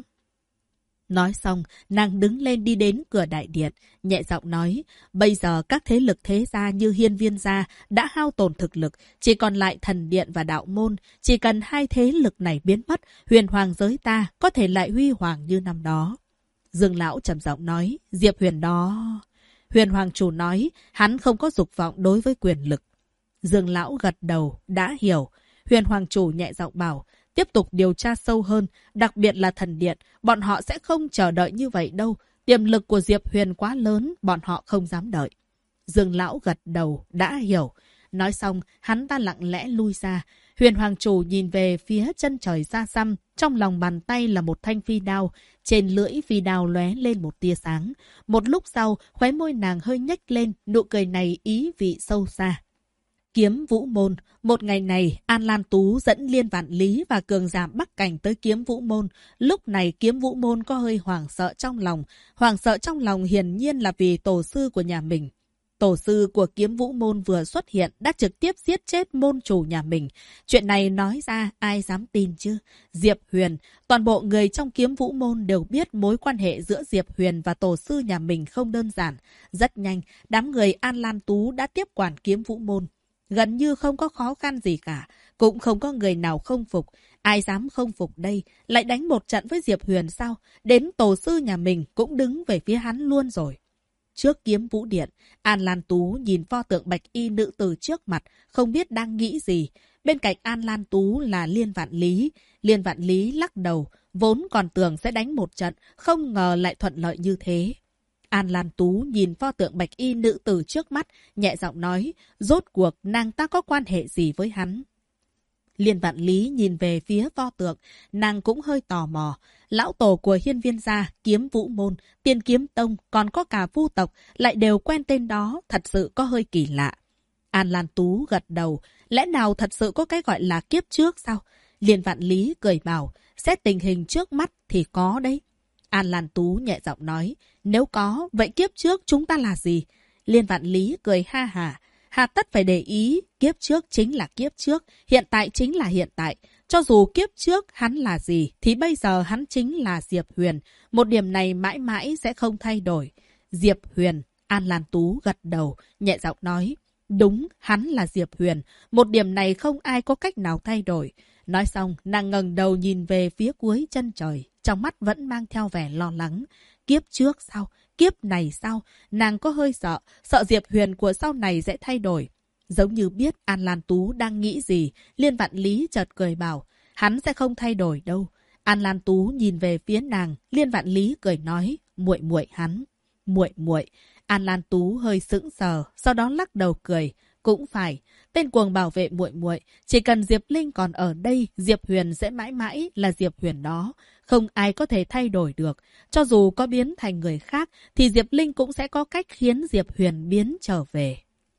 Nói xong, nàng đứng lên đi đến cửa đại điện, nhẹ giọng nói, bây giờ các thế lực thế gia như Hiên Viên gia đã hao tổn thực lực, chỉ còn lại thần điện và đạo môn. Chỉ cần hai thế lực này biến mất, Huyền Hoàng giới ta có thể lại huy hoàng như năm đó. Dương Lão trầm giọng nói, Diệp Huyền đó. Huyền Hoàng chủ nói, hắn không có dục vọng đối với quyền lực. Dương Lão gật đầu, đã hiểu. Huyền Hoàng chủ nhẹ giọng bảo, tiếp tục điều tra sâu hơn, đặc biệt là thần điện, bọn họ sẽ không chờ đợi như vậy đâu. Tiềm lực của Diệp Huyền quá lớn, bọn họ không dám đợi. Dương Lão gật đầu, đã hiểu. Nói xong, hắn ta lặng lẽ lui ra. Huyền Hoàng chủ nhìn về phía chân trời xa xăm, trong lòng bàn tay là một thanh phi đao, trên lưỡi phi đao lóe lên một tia sáng. Một lúc sau, khóe môi nàng hơi nhếch lên, nụ cười này ý vị sâu xa. Kiếm Vũ môn. Một ngày này, An Lan Tú dẫn Liên Vạn Lý và cường giả Bắc Cảnh tới Kiếm Vũ môn. Lúc này Kiếm Vũ môn có hơi hoảng sợ trong lòng. Hoảng sợ trong lòng hiển nhiên là vì tổ sư của nhà mình. Tổ sư của Kiếm Vũ môn vừa xuất hiện đã trực tiếp giết chết môn chủ nhà mình. Chuyện này nói ra ai dám tin chứ? Diệp Huyền, toàn bộ người trong Kiếm Vũ môn đều biết mối quan hệ giữa Diệp Huyền và tổ sư nhà mình không đơn giản. Rất nhanh, đám người An Lan Tú đã tiếp quản Kiếm Vũ môn. Gần như không có khó khăn gì cả, cũng không có người nào không phục. Ai dám không phục đây, lại đánh một trận với Diệp Huyền sao? Đến tổ sư nhà mình cũng đứng về phía hắn luôn rồi. Trước Kiếm Vũ điện, An Lan Tú nhìn pho tượng bạch y nữ tử trước mặt, không biết đang nghĩ gì. Bên cạnh An Lan Tú là Liên Vạn Lý. Liên Vạn Lý lắc đầu, vốn còn tưởng sẽ đánh một trận, không ngờ lại thuận lợi như thế. An Lan Tú nhìn pho tượng bạch y nữ tử trước mắt, nhẹ giọng nói, rốt cuộc nàng ta có quan hệ gì với hắn? Liên Vạn Lý nhìn về phía pho tượng, nàng cũng hơi tò mò. Lão tổ của Hiên Viên gia, Kiếm Vũ môn, Tiên Kiếm tông, còn có cả Vu tộc, lại đều quen tên đó, thật sự có hơi kỳ lạ. An Lan Tú gật đầu, lẽ nào thật sự có cái gọi là kiếp trước sao? Liên Vạn Lý cười bảo, xét tình hình trước mắt thì có đấy. An Lan Tú nhẹ giọng nói, nếu có, vậy kiếp trước chúng ta là gì? Liên Vạn Lý cười ha hả, hà tất phải để ý, kiếp trước chính là kiếp trước, hiện tại chính là hiện tại. Cho dù kiếp trước hắn là gì, thì bây giờ hắn chính là Diệp Huyền. Một điểm này mãi mãi sẽ không thay đổi. Diệp Huyền, An Lan Tú gật đầu, nhẹ giọng nói. Đúng, hắn là Diệp Huyền. Một điểm này không ai có cách nào thay đổi. Nói xong, nàng ngẩng đầu nhìn về phía cuối chân trời. Trong mắt vẫn mang theo vẻ lo lắng. Kiếp trước sao? Kiếp này sao? Nàng có hơi sợ. Sợ Diệp Huyền của sau này sẽ thay đổi. Giống như biết An Lan Tú đang nghĩ gì, Liên Vạn Lý chợt cười bảo. Hắn sẽ không thay đổi đâu. An Lan Tú nhìn về phía nàng. Liên Vạn Lý cười nói. Muội muội hắn. Muội muội. An Lan Tú hơi sững sờ, sau đó lắc đầu cười. Cũng phải, tên cuồng bảo vệ muội muội, chỉ cần Diệp Linh còn ở đây, Diệp Huyền sẽ mãi mãi là Diệp Huyền đó. Không ai có thể thay đổi được. Cho dù có biến thành người khác, thì Diệp Linh cũng sẽ có cách khiến Diệp Huyền biến trở về.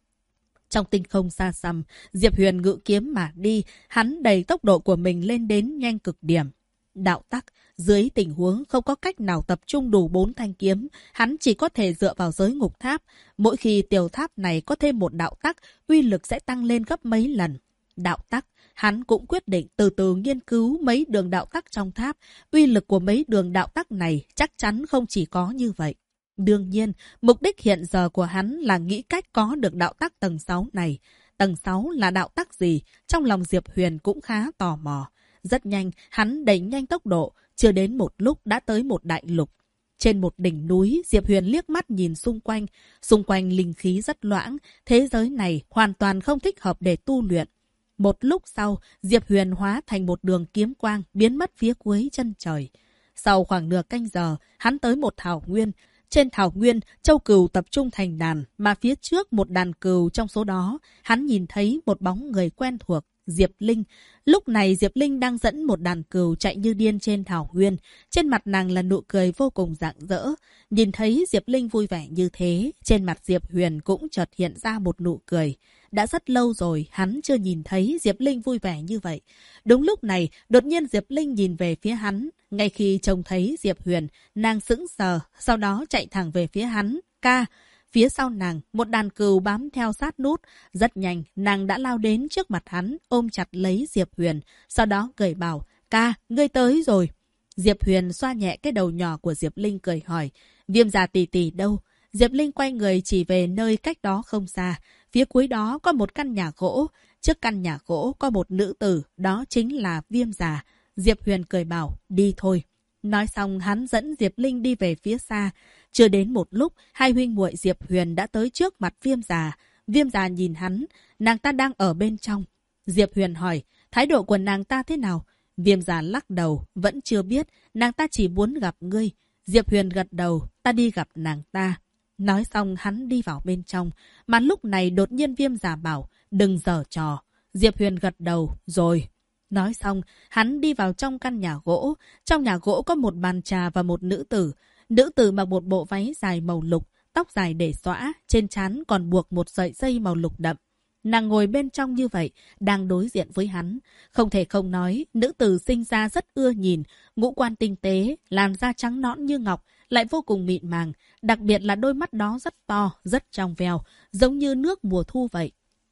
Trong tinh không xa xăm, Diệp Huyền ngự kiếm mà đi, hắn đẩy tốc độ của mình lên đến nhanh cực điểm. Đạo tắc, dưới tình huống không có cách nào tập trung đủ 4 thanh kiếm, hắn chỉ có thể dựa vào giới ngục tháp. Mỗi khi tiểu tháp này có thêm một đạo tắc, uy lực sẽ tăng lên gấp mấy lần. Đạo tắc, hắn cũng quyết định từ từ nghiên cứu mấy đường đạo tắc trong tháp. Uy lực của mấy đường đạo tắc này chắc chắn không chỉ có như vậy. Đương nhiên, mục đích hiện giờ của hắn là nghĩ cách có được đạo tắc tầng 6 này. Tầng 6 là đạo tắc gì? Trong lòng Diệp Huyền cũng khá tò mò. Rất nhanh, hắn đẩy nhanh tốc độ, chưa đến một lúc đã tới một đại lục. Trên một đỉnh núi, Diệp Huyền liếc mắt nhìn xung quanh linh khí rất loãng, thế giới này hoàn toàn không thích hợp để tu luyện. Một lúc sau, Diệp Huyền hóa thành một đường kiếm quang biến mất phía cuối chân trời. Sau khoảng nửa canh giờ, hắn tới một thảo nguyên. Trên thảo nguyên, châu cừu tập trung thành đàn, mà phía trước một đàn cừu trong số đó, hắn nhìn thấy một bóng người quen thuộc. Diệp Linh. Lúc này Diệp Linh đang dẫn một đàn cừu chạy như điên trên thảo nguyên. Trên mặt nàng là nụ cười vô cùng rạng rỡ. Nhìn thấy Diệp Linh vui vẻ như thế, trên mặt Diệp Huyền cũng chợt hiện ra một nụ cười. Đã rất lâu rồi, hắn chưa nhìn thấy Diệp Linh vui vẻ như vậy. Đúng lúc này, đột nhiên Diệp Linh nhìn về phía hắn. Ngay khi trông thấy Diệp Huyền, nàng sững sờ, sau đó chạy thẳng về phía hắn. Ca! Phía sau nàng, một đàn cừu bám theo sát nút. Rất nhanh, nàng đã lao đến trước mặt hắn, ôm chặt lấy Diệp Huyền. Sau đó cười bảo, ca, ngươi tới rồi. Diệp Huyền xoa nhẹ cái đầu nhỏ của Diệp Linh cười hỏi, Viêm già tỷ tỷ đâu? Diệp Linh quay người chỉ về nơi cách đó không xa. Phía cuối đó có một căn nhà gỗ. Trước căn nhà gỗ có một nữ tử, đó chính là Viêm già. Diệp Huyền cười bảo, đi thôi. Nói xong hắn dẫn Diệp Linh đi về phía xa. Chưa đến một lúc, hai huynh muội Diệp Huyền đã tới trước mặt Viêm già. Viêm già nhìn hắn, nàng ta đang ở bên trong. Diệp Huyền hỏi, thái độ của nàng ta thế nào? Viêm già lắc đầu, vẫn chưa biết, nàng ta chỉ muốn gặp ngươi. Diệp Huyền gật đầu, ta đi gặp nàng ta. Nói xong hắn đi vào bên trong, mà lúc này đột nhiên Viêm già bảo, đừng giở trò. Diệp Huyền gật đầu, rồi. Nói xong, hắn đi vào trong căn nhà gỗ. Trong nhà gỗ có một bàn trà và một nữ tử. Nữ tử mặc một bộ váy dài màu lục, tóc dài để xõa, trên trán còn buộc một sợi dây màu lục đậm. Nàng ngồi bên trong như vậy, đang đối diện với hắn. Không thể không nói, nữ tử sinh ra rất ưa nhìn, ngũ quan tinh tế, làn da trắng nõn như ngọc, lại vô cùng mịn màng. Đặc biệt là đôi mắt đó rất to, rất trong veo, giống như nước mùa thu vậy.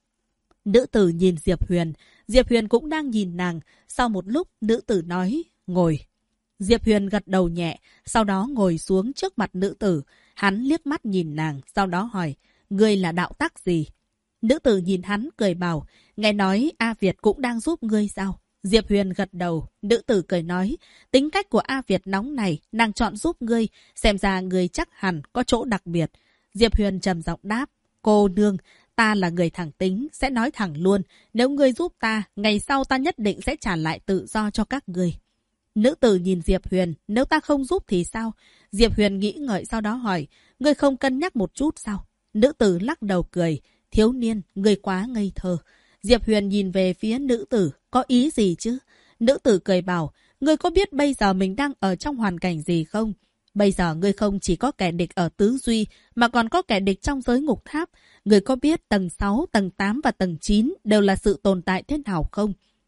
Nữ tử nhìn Diệp Huyền cũng đang nhìn nàng. Sau một lúc, nữ tử nói, ngồi. Diệp Huyền gật đầu nhẹ, sau đó ngồi xuống trước mặt nữ tử. Hắn liếc mắt nhìn nàng, sau đó hỏi, ngươi là đạo tắc gì? Nữ tử nhìn hắn cười bảo, nghe nói A Việt cũng đang giúp ngươi sao? Diệp Huyền gật đầu, nữ tử cười nói, tính cách của A Việt nóng này, nàng chọn giúp ngươi, xem ra ngươi chắc hẳn có chỗ đặc biệt. Diệp Huyền trầm giọng đáp, cô nương, ta là người thẳng tính, sẽ nói thẳng luôn, nếu ngươi giúp ta, ngày sau ta nhất định sẽ trả lại tự do cho các ngươi. Nữ tử nhìn Diệp Huyền, nếu ta không giúp thì sao? Diệp Huyền nghĩ ngợi sau đó hỏi, ngươi không cân nhắc một chút sao? Nữ tử lắc đầu cười, thiếu niên, ngươi quá ngây thơ. Diệp Huyền nhìn về phía nữ tử, có ý gì chứ? Nữ tử cười bảo, ngươi có biết bây giờ mình đang ở trong hoàn cảnh gì không? Bây giờ ngươi không chỉ có kẻ địch ở tứ duy, mà còn có kẻ địch trong giới ngục tháp. Ngươi có biết tầng 6, tầng 8 và tầng 9 đều là sự tồn tại thế nào không?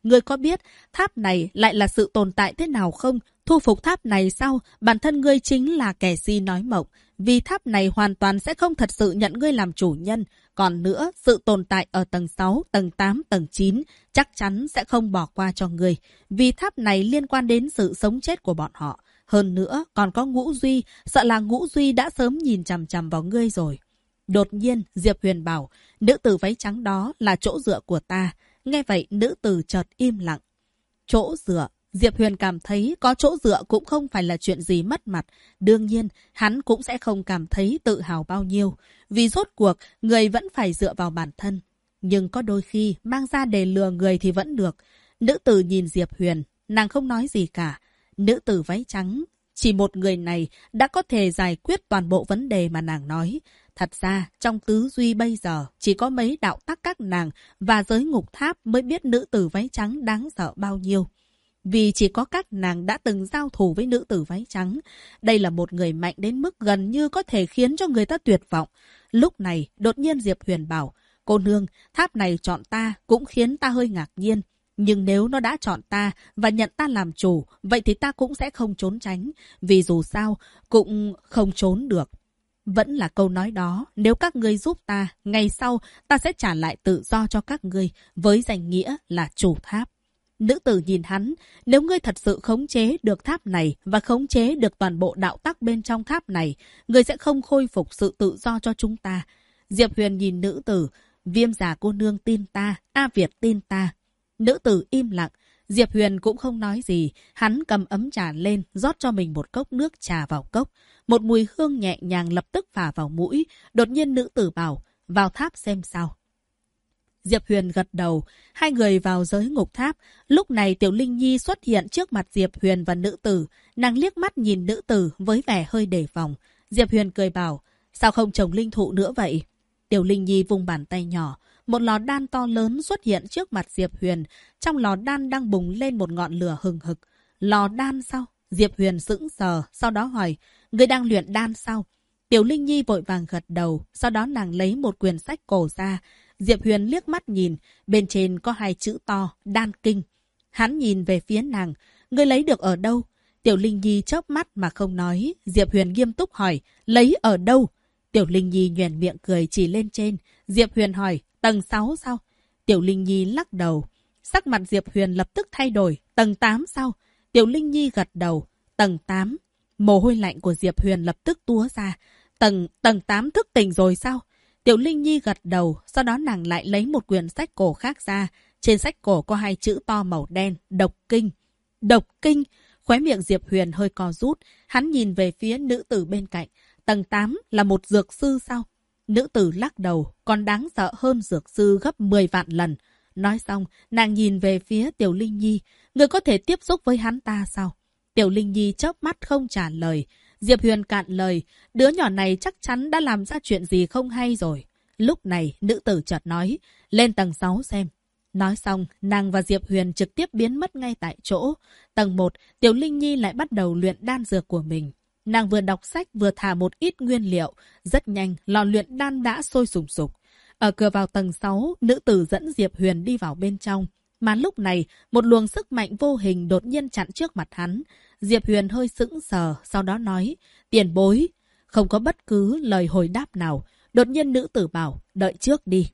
ngươi có biết tháp này lại là sự tồn tại thế nào không? Thu phục tháp này sau, bản thân ngươi chính là kẻ si nói mộng. Vì tháp này hoàn toàn sẽ không thật sự nhận ngươi làm chủ nhân. Còn nữa, sự tồn tại ở tầng 6, tầng 8, tầng 9 chắc chắn sẽ không bỏ qua cho ngươi. Vì tháp này liên quan đến sự sống chết của bọn họ. Hơn nữa, còn có Ngũ Duy, sợ là Ngũ Duy đã sớm nhìn chằm chằm vào ngươi rồi. Đột nhiên, Diệp Huyền bảo, nữ tử váy trắng đó là chỗ dựa của ta. Nghe vậy, nữ tử chợt im lặng. Chỗ dựa. Diệp Huyền cảm thấy có chỗ dựa cũng không phải là chuyện gì mất mặt. Đương nhiên, hắn cũng sẽ không cảm thấy tự hào bao nhiêu. Vì rốt cuộc, người vẫn phải dựa vào bản thân. Nhưng có đôi khi, mang ra để lừa người thì vẫn được. Nữ tử nhìn Diệp Huyền, nàng không nói gì cả. Nữ tử váy trắng, chỉ một người này đã có thể giải quyết toàn bộ vấn đề mà nàng nói. Thật ra, trong tứ duy bây giờ, chỉ có mấy đạo tắc các nàng và giới ngục tháp mới biết nữ tử váy trắng đáng sợ bao nhiêu. Vì chỉ có các nàng đã từng giao thủ với nữ tử váy trắng. Đây là một người mạnh đến mức gần như có thể khiến cho người ta tuyệt vọng. Lúc này, đột nhiên Diệp Huyền bảo, cô nương, tháp này chọn ta cũng khiến ta hơi ngạc nhiên. Nhưng nếu nó đã chọn ta và nhận ta làm chủ, vậy thì ta cũng sẽ không trốn tránh. Vì dù sao, cũng không trốn được. Vẫn là câu nói đó, nếu các ngươi giúp ta, ngày sau ta sẽ trả lại tự do cho các ngươi với danh nghĩa là chủ tháp. Nữ tử nhìn hắn, nếu ngươi thật sự khống chế được tháp này và khống chế được toàn bộ đạo tắc bên trong tháp này, ngươi sẽ không khôi phục sự tự do cho chúng ta. Diệp Huyền nhìn nữ tử, Viêm Giả cô nương tin ta, A Việt tin ta. Nữ tử im lặng, Diệp Huyền cũng không nói gì, hắn cầm ấm trà lên, rót cho mình một cốc nước trà vào cốc. Một mùi hương nhẹ nhàng lập tức phả vào mũi, đột nhiên nữ tử bảo, vào tháp xem sao. Diệp Huyền gật đầu, hai người vào giới ngục tháp. Lúc này Tiểu Linh Nhi xuất hiện trước mặt Diệp Huyền và nữ tử. Nàng liếc mắt nhìn nữ tử với vẻ hơi đề phòng. Diệp Huyền cười bảo, sao không trồng linh thụ nữa vậy? Tiểu Linh Nhi vung bàn tay nhỏ. Một lò đan to lớn xuất hiện trước mặt Diệp Huyền. Trong lò đan đang bùng lên một ngọn lửa hừng hực. Lò đan sao? Diệp Huyền sững sờ, sau đó hỏi, ngươi đang luyện đan sao? Tiểu Linh Nhi vội vàng gật đầu, sau đó nàng lấy một quyển sách cổ ra. Diệp Huyền liếc mắt nhìn, bên trên có hai chữ to, đan kinh. Hắn nhìn về phía nàng, ngươi lấy được ở đâu? Tiểu Linh Nhi chớp mắt mà không nói. Diệp Huyền nghiêm túc hỏi, lấy ở đâu? Tiểu Linh Nhi nhoẻn miệng cười chỉ lên trên. Diệp Huyền hỏi, tầng 6 sao? Tiểu Linh Nhi lắc đầu. Sắc mặt Diệp Huyền lập tức thay đổi, tầng 8 sao? Tiểu Linh Nhi gật đầu, tầng 8. Mồ hôi lạnh của Diệp Huyền lập tức túa ra. Tầng 8 thức tỉnh rồi sao? Tiểu Linh Nhi gật đầu, sau đó nàng lại lấy một quyển sách cổ khác ra. Trên sách cổ có hai chữ to màu đen, độc kinh. Độc kinh, khóe miệng Diệp Huyền hơi co rút. Hắn nhìn về phía nữ tử bên cạnh. Tầng 8 là một dược sư sao? Nữ tử lắc đầu, còn đáng sợ hơn dược sư gấp 10 vạn lần. Nói xong, nàng nhìn về phía Tiểu Linh Nhi. Người có thể tiếp xúc với hắn ta sao? Tiểu Linh Nhi chớp mắt không trả lời. Diệp Huyền cạn lời, đứa nhỏ này chắc chắn đã làm ra chuyện gì không hay rồi. Lúc này, nữ tử chợt nói, lên tầng 6 xem. Nói xong, nàng và Diệp Huyền trực tiếp biến mất ngay tại chỗ. Tầng 1, Tiểu Linh Nhi lại bắt đầu luyện đan dược của mình. Nàng vừa đọc sách vừa thả một ít nguyên liệu. Rất nhanh, lò luyện đan đã sôi sùng sục. Ở cửa vào tầng 6, nữ tử dẫn Diệp Huyền đi vào bên trong. Mà lúc này, một luồng sức mạnh vô hình đột nhiên chặn trước mặt hắn. Diệp Huyền hơi sững sờ, sau đó nói, tiền bối. Không có bất cứ lời hồi đáp nào. Đột nhiên nữ tử bảo, đợi trước đi.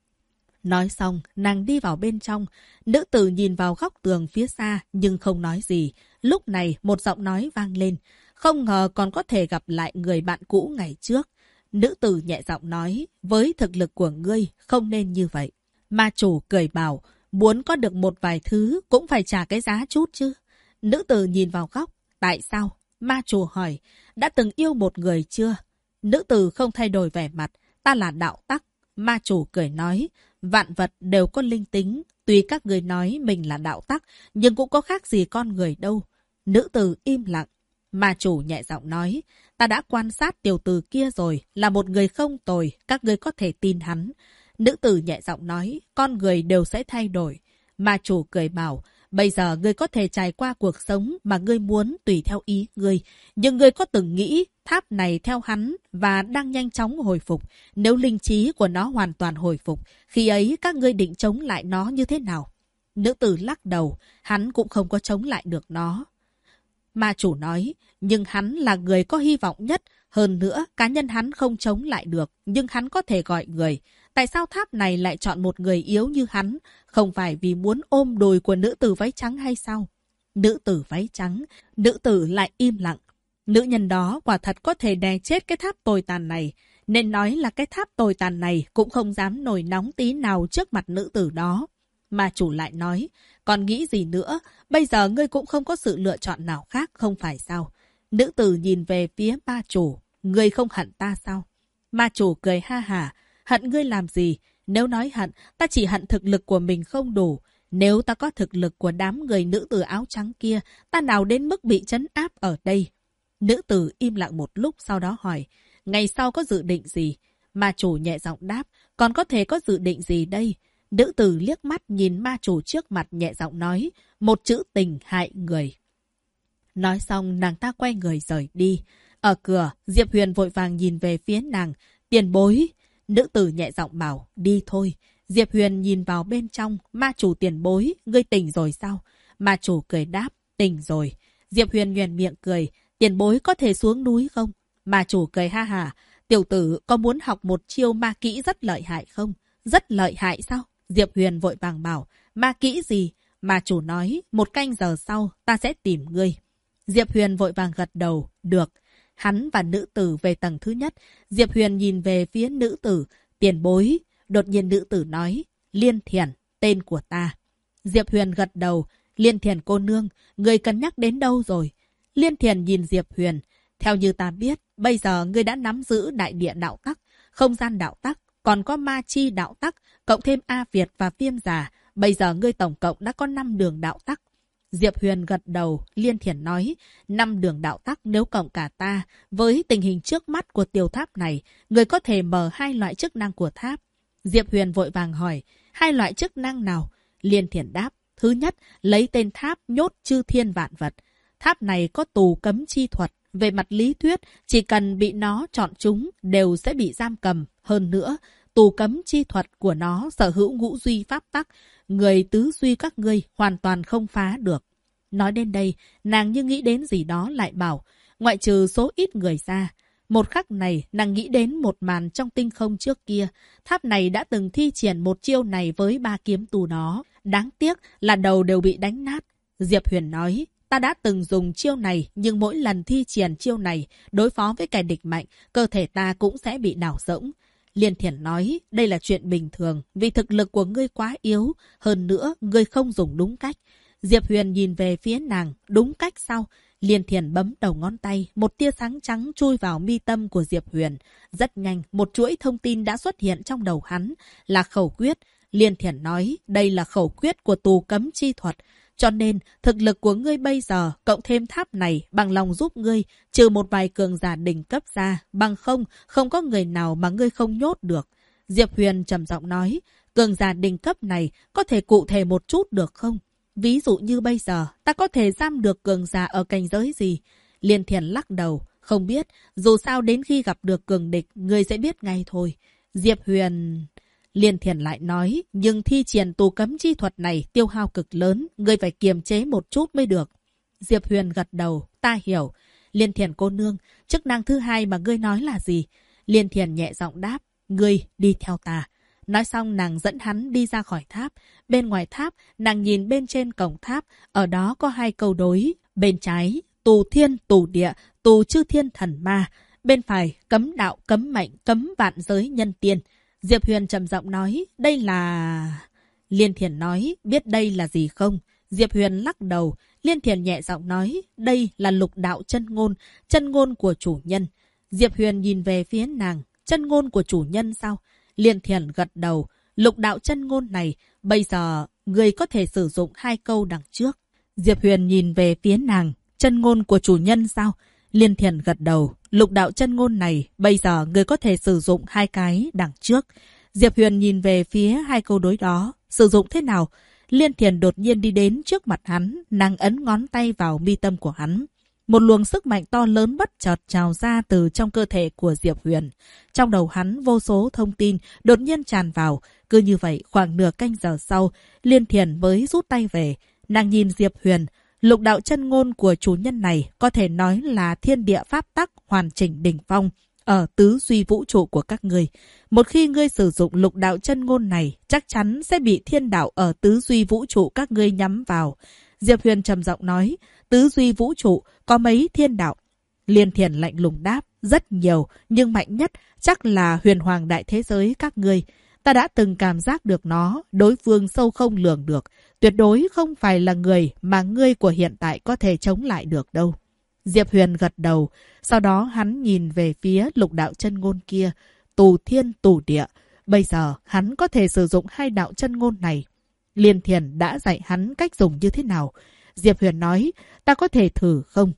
Nói xong, nàng đi vào bên trong. Nữ tử nhìn vào góc tường phía xa, nhưng không nói gì. Lúc này, một giọng nói vang lên. Không ngờ còn có thể gặp lại người bạn cũ ngày trước. Nữ tử nhẹ giọng nói, với thực lực của ngươi, không nên như vậy. Ma chủ cười bảo, muốn có được một vài thứ, cũng phải trả cái giá chút chứ. Nữ tử nhìn vào góc, tại sao? Ma chủ hỏi, đã từng yêu một người chưa? Nữ tử không thay đổi vẻ mặt, ta là đạo tắc. Ma chủ cười nói, vạn vật đều có linh tính, tuy các người nói mình là đạo tắc, nhưng cũng có khác gì con người đâu. Nữ tử im lặng. Ma chủ nhẹ giọng nói, ta đã quan sát tiểu tử kia rồi, là một người không tồi, các ngươi có thể tin hắn. Nữ tử nhẹ giọng nói, con người đều sẽ thay đổi. Ma chủ cười bảo, bây giờ ngươi có thể trải qua cuộc sống mà ngươi muốn tùy theo ý ngươi. Nhưng ngươi có từng nghĩ tháp này theo hắn và đang nhanh chóng hồi phục. Nếu linh trí của nó hoàn toàn hồi phục, khi ấy các ngươi định chống lại nó như thế nào? Nữ tử lắc đầu, hắn cũng không có chống lại được nó. Ma chủ nói, nhưng hắn là người có hy vọng nhất. Hơn nữa, cá nhân hắn không chống lại được, nhưng hắn có thể gọi người. Tại sao tháp này lại chọn một người yếu như hắn? Không phải vì muốn ôm đùi của nữ tử váy trắng hay sao? Nữ tử váy trắng, nữ tử lại im lặng. Nữ nhân đó quả thật có thể đè chết cái tháp tồi tàn này. Nên nói là cái tháp tồi tàn này cũng không dám nổi nóng tí nào trước mặt nữ tử đó. Ma chủ lại nói, còn nghĩ gì nữa, bây giờ ngươi cũng không có sự lựa chọn nào khác, không phải sao? Nữ tử nhìn về phía ma chủ, ngươi không hận ta sao? Ma chủ cười ha hả, hận ngươi làm gì? Nếu nói hận, ta chỉ hận thực lực của mình không đủ. Nếu ta có thực lực của đám người nữ tử áo trắng kia, ta nào đến mức bị trấn áp ở đây? Nữ tử im lặng một lúc sau đó hỏi, ngày sau có dự định gì? Ma chủ nhẹ giọng đáp, còn có thể có dự định gì đây? Nữ tử liếc mắt nhìn ma chủ trước mặt nhẹ giọng nói, một chữ tình hại người. Nói xong nàng ta quay người rời đi. Ở cửa, Diệp Huyền vội vàng nhìn về phía nàng, tiền bối. Nữ tử nhẹ giọng bảo, đi thôi. Diệp Huyền nhìn vào bên trong, ma chủ tiền bối, ngươi tỉnh rồi sao? Ma chủ cười đáp, tỉnh rồi. Diệp Huyền nhoẻn miệng cười, tiền bối có thể xuống núi không? Ma chủ cười ha hả, tiểu tử có muốn học một chiêu ma kỹ rất lợi hại không? Rất lợi hại sao? Diệp Huyền vội vàng bảo, ma kỹ gì? Ma chủ nói, 1 canh giờ sau, ta sẽ tìm ngươi. Diệp Huyền vội vàng gật đầu, được. Hắn và nữ tử về tầng thứ nhất. Diệp Huyền nhìn về phía nữ tử, tiền bối. Đột nhiên nữ tử nói, Liên Thiền, tên của ta. Diệp Huyền gật đầu, Liên Thiền cô nương, ngươi cân nhắc đến đâu rồi? Liên Thiền nhìn Diệp Huyền, theo như ta biết, bây giờ ngươi đã nắm giữ đại địa đạo tắc, không gian đạo tắc, còn có ma chi đạo tắc, cộng thêm A Việt và Viêm Giả. Bây giờ ngươi tổng cộng đã có 5 đường đạo tắc. Diệp Huyền gật đầu, Liên Thiển nói, 5 đường đạo tắc nếu cộng cả ta, với tình hình trước mắt của tiểu tháp này, người có thể mở 2 loại chức năng của tháp. Diệp Huyền vội vàng hỏi, 2 loại chức năng nào? Liên Thiển đáp, thứ nhất, lấy tên tháp nhốt chư thiên vạn vật. Tháp này có tù cấm chi thuật. Về mặt lý thuyết, chỉ cần bị nó chọn chúng, đều sẽ bị giam cầm. Hơn nữa, tù cấm chi thuật của nó sở hữu ngũ duy pháp tắc. Người tứ duy các ngươi hoàn toàn không phá được. Nói đến đây, nàng như nghĩ đến gì đó lại bảo, ngoại trừ số ít người ra. Một khắc này, nàng nghĩ đến một màn trong tinh không trước kia. Tháp này đã từng thi triển một chiêu này với 3 kiếm tù đó. Đáng tiếc là đầu đều bị đánh nát. Diệp Huyền nói, ta đã từng dùng chiêu này, nhưng mỗi lần thi triển chiêu này, đối phó với kẻ địch mạnh, cơ thể ta cũng sẽ bị đảo rỗng. Liên Thiển nói, đây là chuyện bình thường, vì thực lực của ngươi quá yếu. Hơn nữa, ngươi không dùng đúng cách. Diệp Huyền nhìn về phía nàng, đúng cách sao? Liên Thiển bấm đầu ngón tay, một tia sáng trắng chui vào mi tâm của Diệp Huyền. Rất nhanh, một chuỗi thông tin đã xuất hiện trong đầu hắn, là khẩu quyết. Liên Thiển nói, đây là khẩu quyết của tù cấm chi thuật. Cho nên, thực lực của ngươi bây giờ, cộng thêm tháp này, bằng lòng giúp ngươi, trừ một vài cường giả đỉnh cấp ra, bằng không có người nào mà ngươi không nhốt được. Diệp Huyền trầm giọng nói, cường giả đỉnh cấp này có thể cụ thể một chút được không? Ví dụ như bây giờ, ta có thể giam được cường giả ở cảnh giới gì? Liên Thiển lắc đầu, không biết, dù sao đến khi gặp được cường địch, ngươi sẽ biết ngay thôi. Diệp Huyền... Liên Thiển lại nói, nhưng thi triển tù cấm chi thuật này tiêu hao cực lớn, ngươi phải kiềm chế một chút mới được. Diệp Huyền gật đầu, ta hiểu. Liên Thiển cô nương, chức năng thứ 2 mà ngươi nói là gì? Liên Thiển nhẹ giọng đáp, ngươi đi theo ta. Nói xong nàng dẫn hắn đi ra khỏi tháp. Bên ngoài tháp, nàng nhìn bên trên cổng tháp, ở đó có 2 câu đối. Bên trái, tù thiên, tù địa, tù chư thiên thần ma. Bên phải, cấm đạo, cấm mệnh, cấm vạn giới nhân tiên. Diệp Huyền trầm giọng nói, đây là... Liên Thiển nói, biết đây là gì không? Diệp Huyền lắc đầu. Liên Thiển nhẹ giọng nói, đây là lục đạo chân ngôn của chủ nhân. Diệp Huyền nhìn về phía nàng, chân ngôn của chủ nhân sao? Liên Thiển gật đầu, lục đạo chân ngôn này, bây giờ người có thể sử dụng 2 câu đằng trước. Diệp Huyền nhìn về phía nàng, chân ngôn của chủ nhân sao? Liên Thiển gật đầu, lục đạo chân ngôn này, bây giờ người có thể sử dụng 2 cái đằng trước. Diệp Huyền nhìn về phía 2 câu đối đó, sử dụng thế nào? Liên Thiển đột nhiên đi đến trước mặt hắn, nàng ấn ngón tay vào mi tâm của hắn. Một luồng sức mạnh to lớn bất chợt trào ra từ trong cơ thể của Diệp Huyền. Trong đầu hắn vô số thông tin đột nhiên tràn vào, Cứ như vậy, khoảng nửa canh giờ sau, Liên Thiền mới rút tay về. Nàng nhìn Diệp Huyền, lục đạo chân ngôn của chủ nhân này có thể nói là thiên địa pháp tắc hoàn chỉnh đỉnh phong ở tứ duy vũ trụ của các ngươi. Một khi ngươi sử dụng lục đạo chân ngôn này, chắc chắn sẽ bị thiên đạo ở tứ duy vũ trụ các ngươi nhắm vào. Diệp Huyền trầm giọng nói, tứ duy vũ trụ có mấy thiên đạo? Liên Thiền lạnh lùng đáp, rất nhiều, nhưng mạnh nhất chắc là huyền hoàng đại thế giới các ngươi. Ta đã từng cảm giác được nó, đối phương sâu không lường được. Tuyệt đối không phải là người mà ngươi của hiện tại có thể chống lại được đâu. Diệp Huyền gật đầu, sau đó hắn nhìn về phía lục đạo chân ngôn kia, tù thiên tù địa. Bây giờ hắn có thể sử dụng hai đạo chân ngôn này. Liên Thiền đã dạy hắn cách dùng như thế nào. Diệp Huyền nói, ta có thể thử không?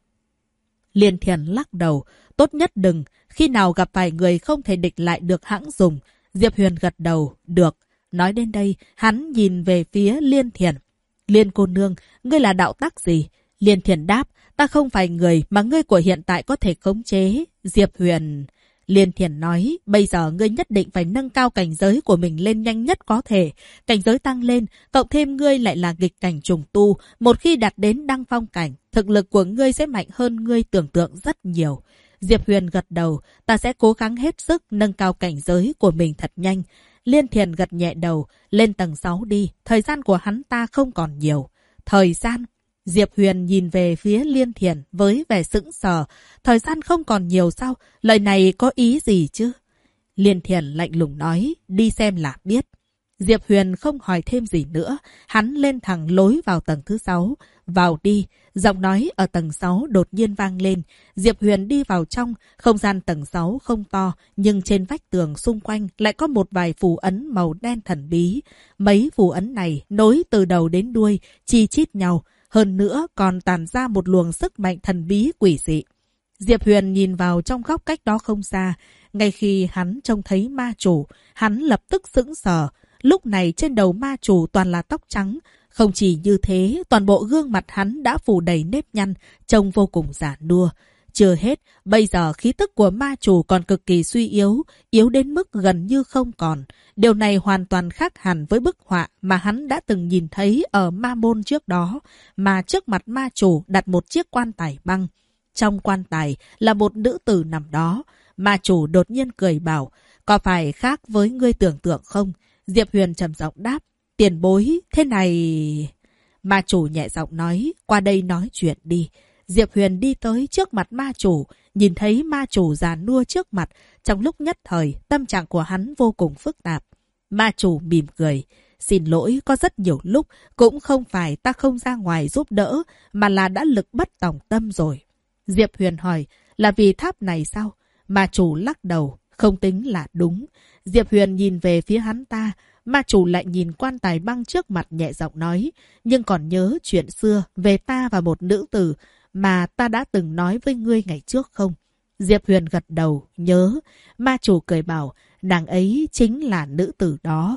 Liên Thiền lắc đầu, tốt nhất đừng, khi nào gặp phải người không thể địch lại được hãng dùng. Diệp Huyền gật đầu, được. Nói đến đây, hắn nhìn về phía Liên Thiền. Liên cô nương, ngươi là đạo tắc gì? Liên Thiền đáp, ta không phải người mà ngươi của hiện tại có thể khống chế. Diệp Huyền... Liên Thiền nói, bây giờ ngươi nhất định phải nâng cao cảnh giới của mình lên nhanh nhất có thể. Cảnh giới tăng lên, cộng thêm ngươi lại là nghịch cảnh trùng tu. Một khi đạt đến đăng phong cảnh, thực lực của ngươi sẽ mạnh hơn ngươi tưởng tượng rất nhiều. Diệp Huyền gật đầu, ta sẽ cố gắng hết sức nâng cao cảnh giới của mình thật nhanh. Liên Thiền gật nhẹ đầu, lên tầng 6 đi, thời gian của hắn ta không còn nhiều. Thời gian? Diệp Huyền nhìn về phía Liên Thiền với vẻ sững sờ. Thời gian không còn nhiều sao? Lời này có ý gì chứ? Liên Thiền lạnh lùng nói, đi xem là biết. Diệp Huyền không hỏi thêm gì nữa. Hắn lên thẳng lối vào tầng thứ 6. Vào đi. Giọng nói ở tầng 6 đột nhiên vang lên. Diệp Huyền đi vào trong. Không gian tầng 6 không to, nhưng trên vách tường xung quanh lại có một vài phù ấn màu đen thần bí. Mấy phù ấn này nối từ đầu đến đuôi, chi chít nhau. Hơn nữa còn tàn ra một luồng sức mạnh thần bí quỷ dị. Diệp Huyền nhìn vào trong góc cách đó không xa. Ngay khi hắn trông thấy ma chủ, hắn lập tức sững sờ. Lúc này trên đầu ma chủ toàn là tóc trắng. Không chỉ như thế, toàn bộ gương mặt hắn đã phủ đầy nếp nhăn, trông vô cùng già nua. Chưa hết, bây giờ khí tức của ma chủ còn cực kỳ suy yếu, yếu đến mức gần như không còn. Điều này hoàn toàn khác hẳn với bức họa mà hắn đã từng nhìn thấy ở ma môn trước đó, mà trước mặt ma chủ đặt một chiếc quan tài băng. Trong quan tài là một nữ tử nằm đó. Ma chủ đột nhiên cười bảo, có phải khác với ngươi tưởng tượng không? Diệp Huyền trầm giọng đáp, tiền bối, thế này... Ma chủ nhẹ giọng nói, qua đây nói chuyện đi. Diệp Huyền đi tới trước mặt ma chủ, nhìn thấy ma chủ già nua trước mặt. Trong lúc nhất thời, tâm trạng của hắn vô cùng phức tạp. Ma chủ mỉm cười, xin lỗi, có rất nhiều lúc, cũng không phải ta không ra ngoài giúp đỡ, mà là đã lực bất tòng tâm rồi. Diệp Huyền hỏi, là vì tháp này sao? Ma chủ lắc đầu, không tính là đúng. Diệp Huyền nhìn về phía hắn ta. Ma chủ lại nhìn quan tài băng trước mặt nhẹ giọng nói, nhưng còn nhớ chuyện xưa về ta và một nữ tử mà ta đã từng nói với ngươi ngày trước không? Diệp Huyền gật đầu, nhớ. Ma chủ cười bảo, nàng ấy chính là nữ tử đó.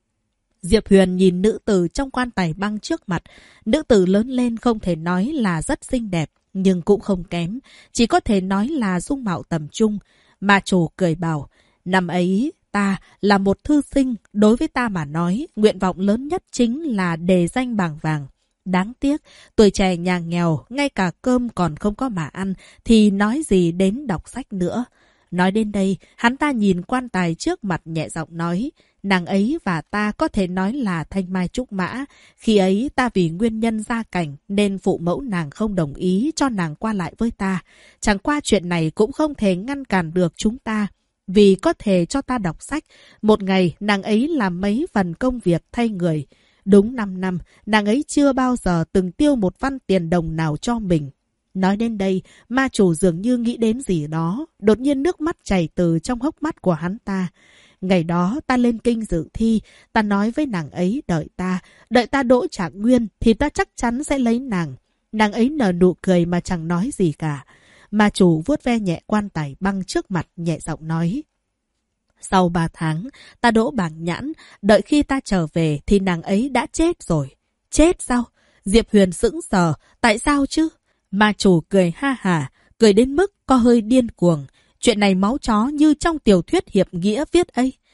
Diệp Huyền nhìn nữ tử trong quan tài băng trước mặt. Nữ tử lớn lên không thể nói là rất xinh đẹp, nhưng cũng không kém. Chỉ có thể nói là dung mạo tầm trung. Ma chủ cười bảo, năm ấy ta là một thư sinh. Đối với ta mà nói, nguyện vọng lớn nhất chính là đề danh bảng vàng. Đáng tiếc, tuổi trẻ nhà nghèo, ngay cả cơm còn không có mà ăn, thì nói gì đến đọc sách nữa. Nói đến đây, hắn ta nhìn quan tài trước mặt nhẹ giọng nói, nàng ấy và ta có thể nói là thanh mai trúc mã. Khi ấy ta vì nguyên nhân gia cảnh nên phụ mẫu nàng không đồng ý cho nàng qua lại với ta. Chẳng qua chuyện này cũng không thể ngăn cản được chúng ta. Vì có thể cho ta đọc sách, một ngày nàng ấy làm mấy phần công việc thay người. Đúng 5 năm, nàng ấy chưa bao giờ từng tiêu một văn tiền đồng nào cho mình. Nói đến đây, ma chủ dường như nghĩ đến gì đó. Đột nhiên nước mắt chảy từ trong hốc mắt của hắn ta. Ngày đó ta lên kinh dự thi, ta nói với nàng ấy đợi ta đỗ trạng nguyên thì ta chắc chắn sẽ lấy nàng. Nàng ấy nở nụ cười mà chẳng nói gì cả. Ma chủ vuốt ve nhẹ quan tài băng trước mặt nhẹ giọng nói. Sau 3 tháng, ta đỗ bảng nhãn, đợi khi ta trở về thì nàng ấy đã chết rồi. Chết sao? Diệp Huyền sững sờ, tại sao chứ? Ma chủ cười ha hả, cười đến mức có hơi điên cuồng. Chuyện này máu chó như trong tiểu thuyết hiệp nghĩa viết ấy.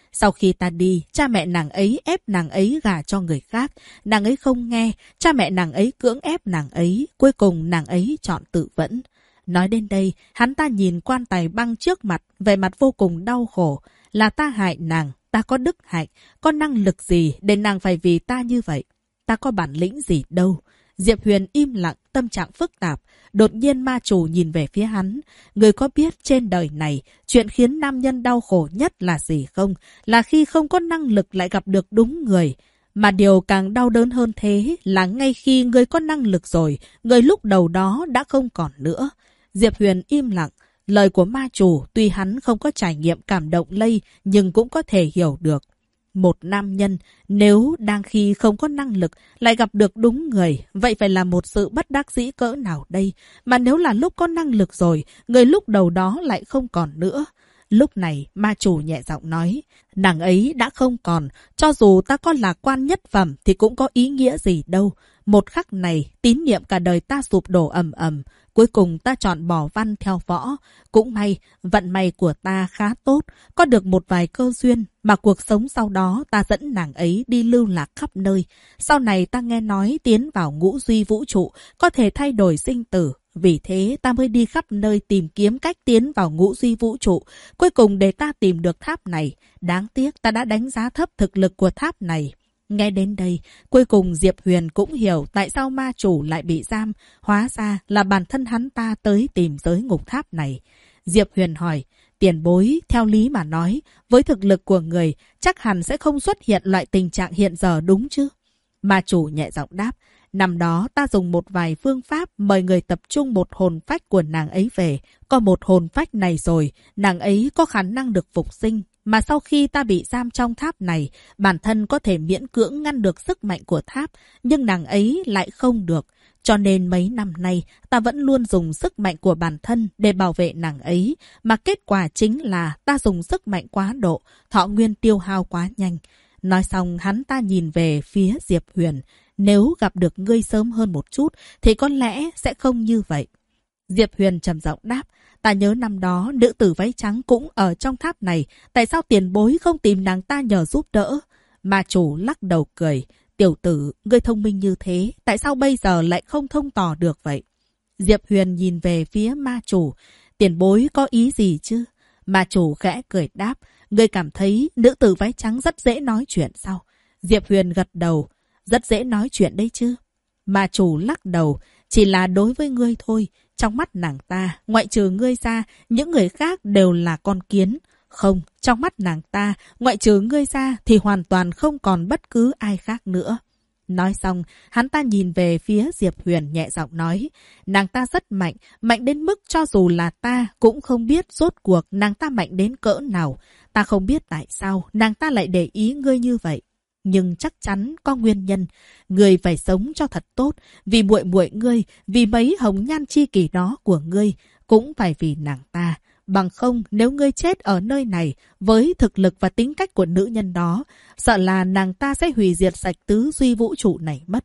Sau khi ta đi, cha mẹ nàng ấy ép nàng ấy gả cho người khác. Nàng ấy không nghe, cha mẹ nàng ấy cưỡng ép nàng ấy. Cuối cùng nàng ấy chọn tự vẫn. Nói đến đây, hắn ta nhìn quan tài băng trước mặt, vẻ mặt vô cùng đau khổ. Là ta hại nàng, ta có đức hạnh, có năng lực gì để nàng phải vì ta như vậy? Ta có bản lĩnh gì đâu. Diệp Huyền im lặng, tâm trạng phức tạp. Đột nhiên ma chủ nhìn về phía hắn. Người có biết trên đời này, chuyện khiến nam nhân đau khổ nhất là gì không? Là khi không có năng lực lại gặp được đúng người. Mà điều càng đau đớn hơn thế là ngay khi người có năng lực rồi, người lúc đầu đó đã không còn nữa. Diệp Huyền im lặng. Lời của ma chủ tuy hắn không có trải nghiệm cảm động lây nhưng cũng có thể hiểu được. Một nam nhân nếu đang khi không có năng lực lại gặp được đúng người, vậy phải là một sự bất đắc dĩ cỡ nào đây? Mà nếu là lúc có năng lực rồi, người lúc đầu đó lại không còn nữa. Lúc này ma chủ nhẹ giọng nói, nàng ấy đã không còn, cho dù ta có lạc quan nhất phẩm thì cũng có ý nghĩa gì đâu. Một khắc này, tín niệm cả đời ta sụp đổ ầm ầm. Cuối cùng ta chọn bỏ văn theo võ. Cũng may, vận may của ta khá tốt, có được một vài cơ duyên, mà cuộc sống sau đó ta dẫn nàng ấy đi lưu lạc khắp nơi. Sau này ta nghe nói tiến vào ngũ duy vũ trụ, có thể thay đổi sinh tử. Vì thế ta mới đi khắp nơi tìm kiếm cách tiến vào ngũ duy vũ trụ. Cuối cùng để ta tìm được tháp này. Đáng tiếc ta đã đánh giá thấp thực lực của tháp này. Nghe đến đây, cuối cùng Diệp Huyền cũng hiểu tại sao ma chủ lại bị giam. Hóa ra là bản thân hắn ta tới tìm giới ngục tháp này. Diệp Huyền hỏi, tiền bối, theo lý mà nói, với thực lực của người, chắc hẳn sẽ không xuất hiện loại tình trạng hiện giờ đúng chứ? Ma chủ nhẹ giọng đáp, năm đó ta dùng một vài phương pháp mời người tập trung một hồn phách của nàng ấy về. Có một hồn phách này rồi, nàng ấy có khả năng được phục sinh. Mà sau khi ta bị giam trong tháp này, bản thân có thể miễn cưỡng ngăn được sức mạnh của tháp, nhưng nàng ấy lại không được. Cho nên mấy năm nay, ta vẫn luôn dùng sức mạnh của bản thân để bảo vệ nàng ấy. Mà kết quả chính là ta dùng sức mạnh quá độ, thọ nguyên tiêu hao quá nhanh. Nói xong hắn ta nhìn về phía Diệp Huyền. Nếu gặp được ngươi sớm hơn một chút, thì có lẽ sẽ không như vậy. Diệp Huyền trầm giọng đáp. Ta nhớ năm đó, nữ tử váy trắng cũng ở trong tháp này. Tại sao tiền bối không tìm nàng ta nhờ giúp đỡ? Ma chủ lắc đầu cười. Tiểu tử, ngươi thông minh như thế, tại sao bây giờ lại không thông tỏ được vậy? Diệp Huyền nhìn về phía ma chủ. Tiền bối có ý gì chứ? Ma chủ khẽ cười đáp. Ngươi cảm thấy nữ tử váy trắng rất dễ nói chuyện sao? Diệp Huyền gật đầu. Rất dễ nói chuyện đấy chứ? Ma chủ lắc đầu. Chỉ là đối với ngươi thôi. Trong mắt nàng ta, ngoại trừ ngươi ra, những người khác đều là con kiến. Không, trong mắt nàng ta, ngoại trừ ngươi ra thì hoàn toàn không còn bất cứ ai khác nữa. Nói xong, hắn ta nhìn về phía Diệp Huyền nhẹ giọng nói. Nàng ta rất mạnh, mạnh đến mức cho dù là ta cũng không biết rốt cuộc nàng ta mạnh đến cỡ nào. Ta không biết tại sao nàng ta lại để ý ngươi như vậy. Nhưng chắc chắn có nguyên nhân. Ngươi phải sống cho thật tốt. Vì muội muội ngươi, vì mấy hồng nhan chi kỷ đó của ngươi, cũng phải vì nàng ta. Bằng không, nếu ngươi chết ở nơi này, với thực lực và tính cách của nữ nhân đó, sợ là nàng ta sẽ hủy diệt sạch tứ duy vũ trụ này mất.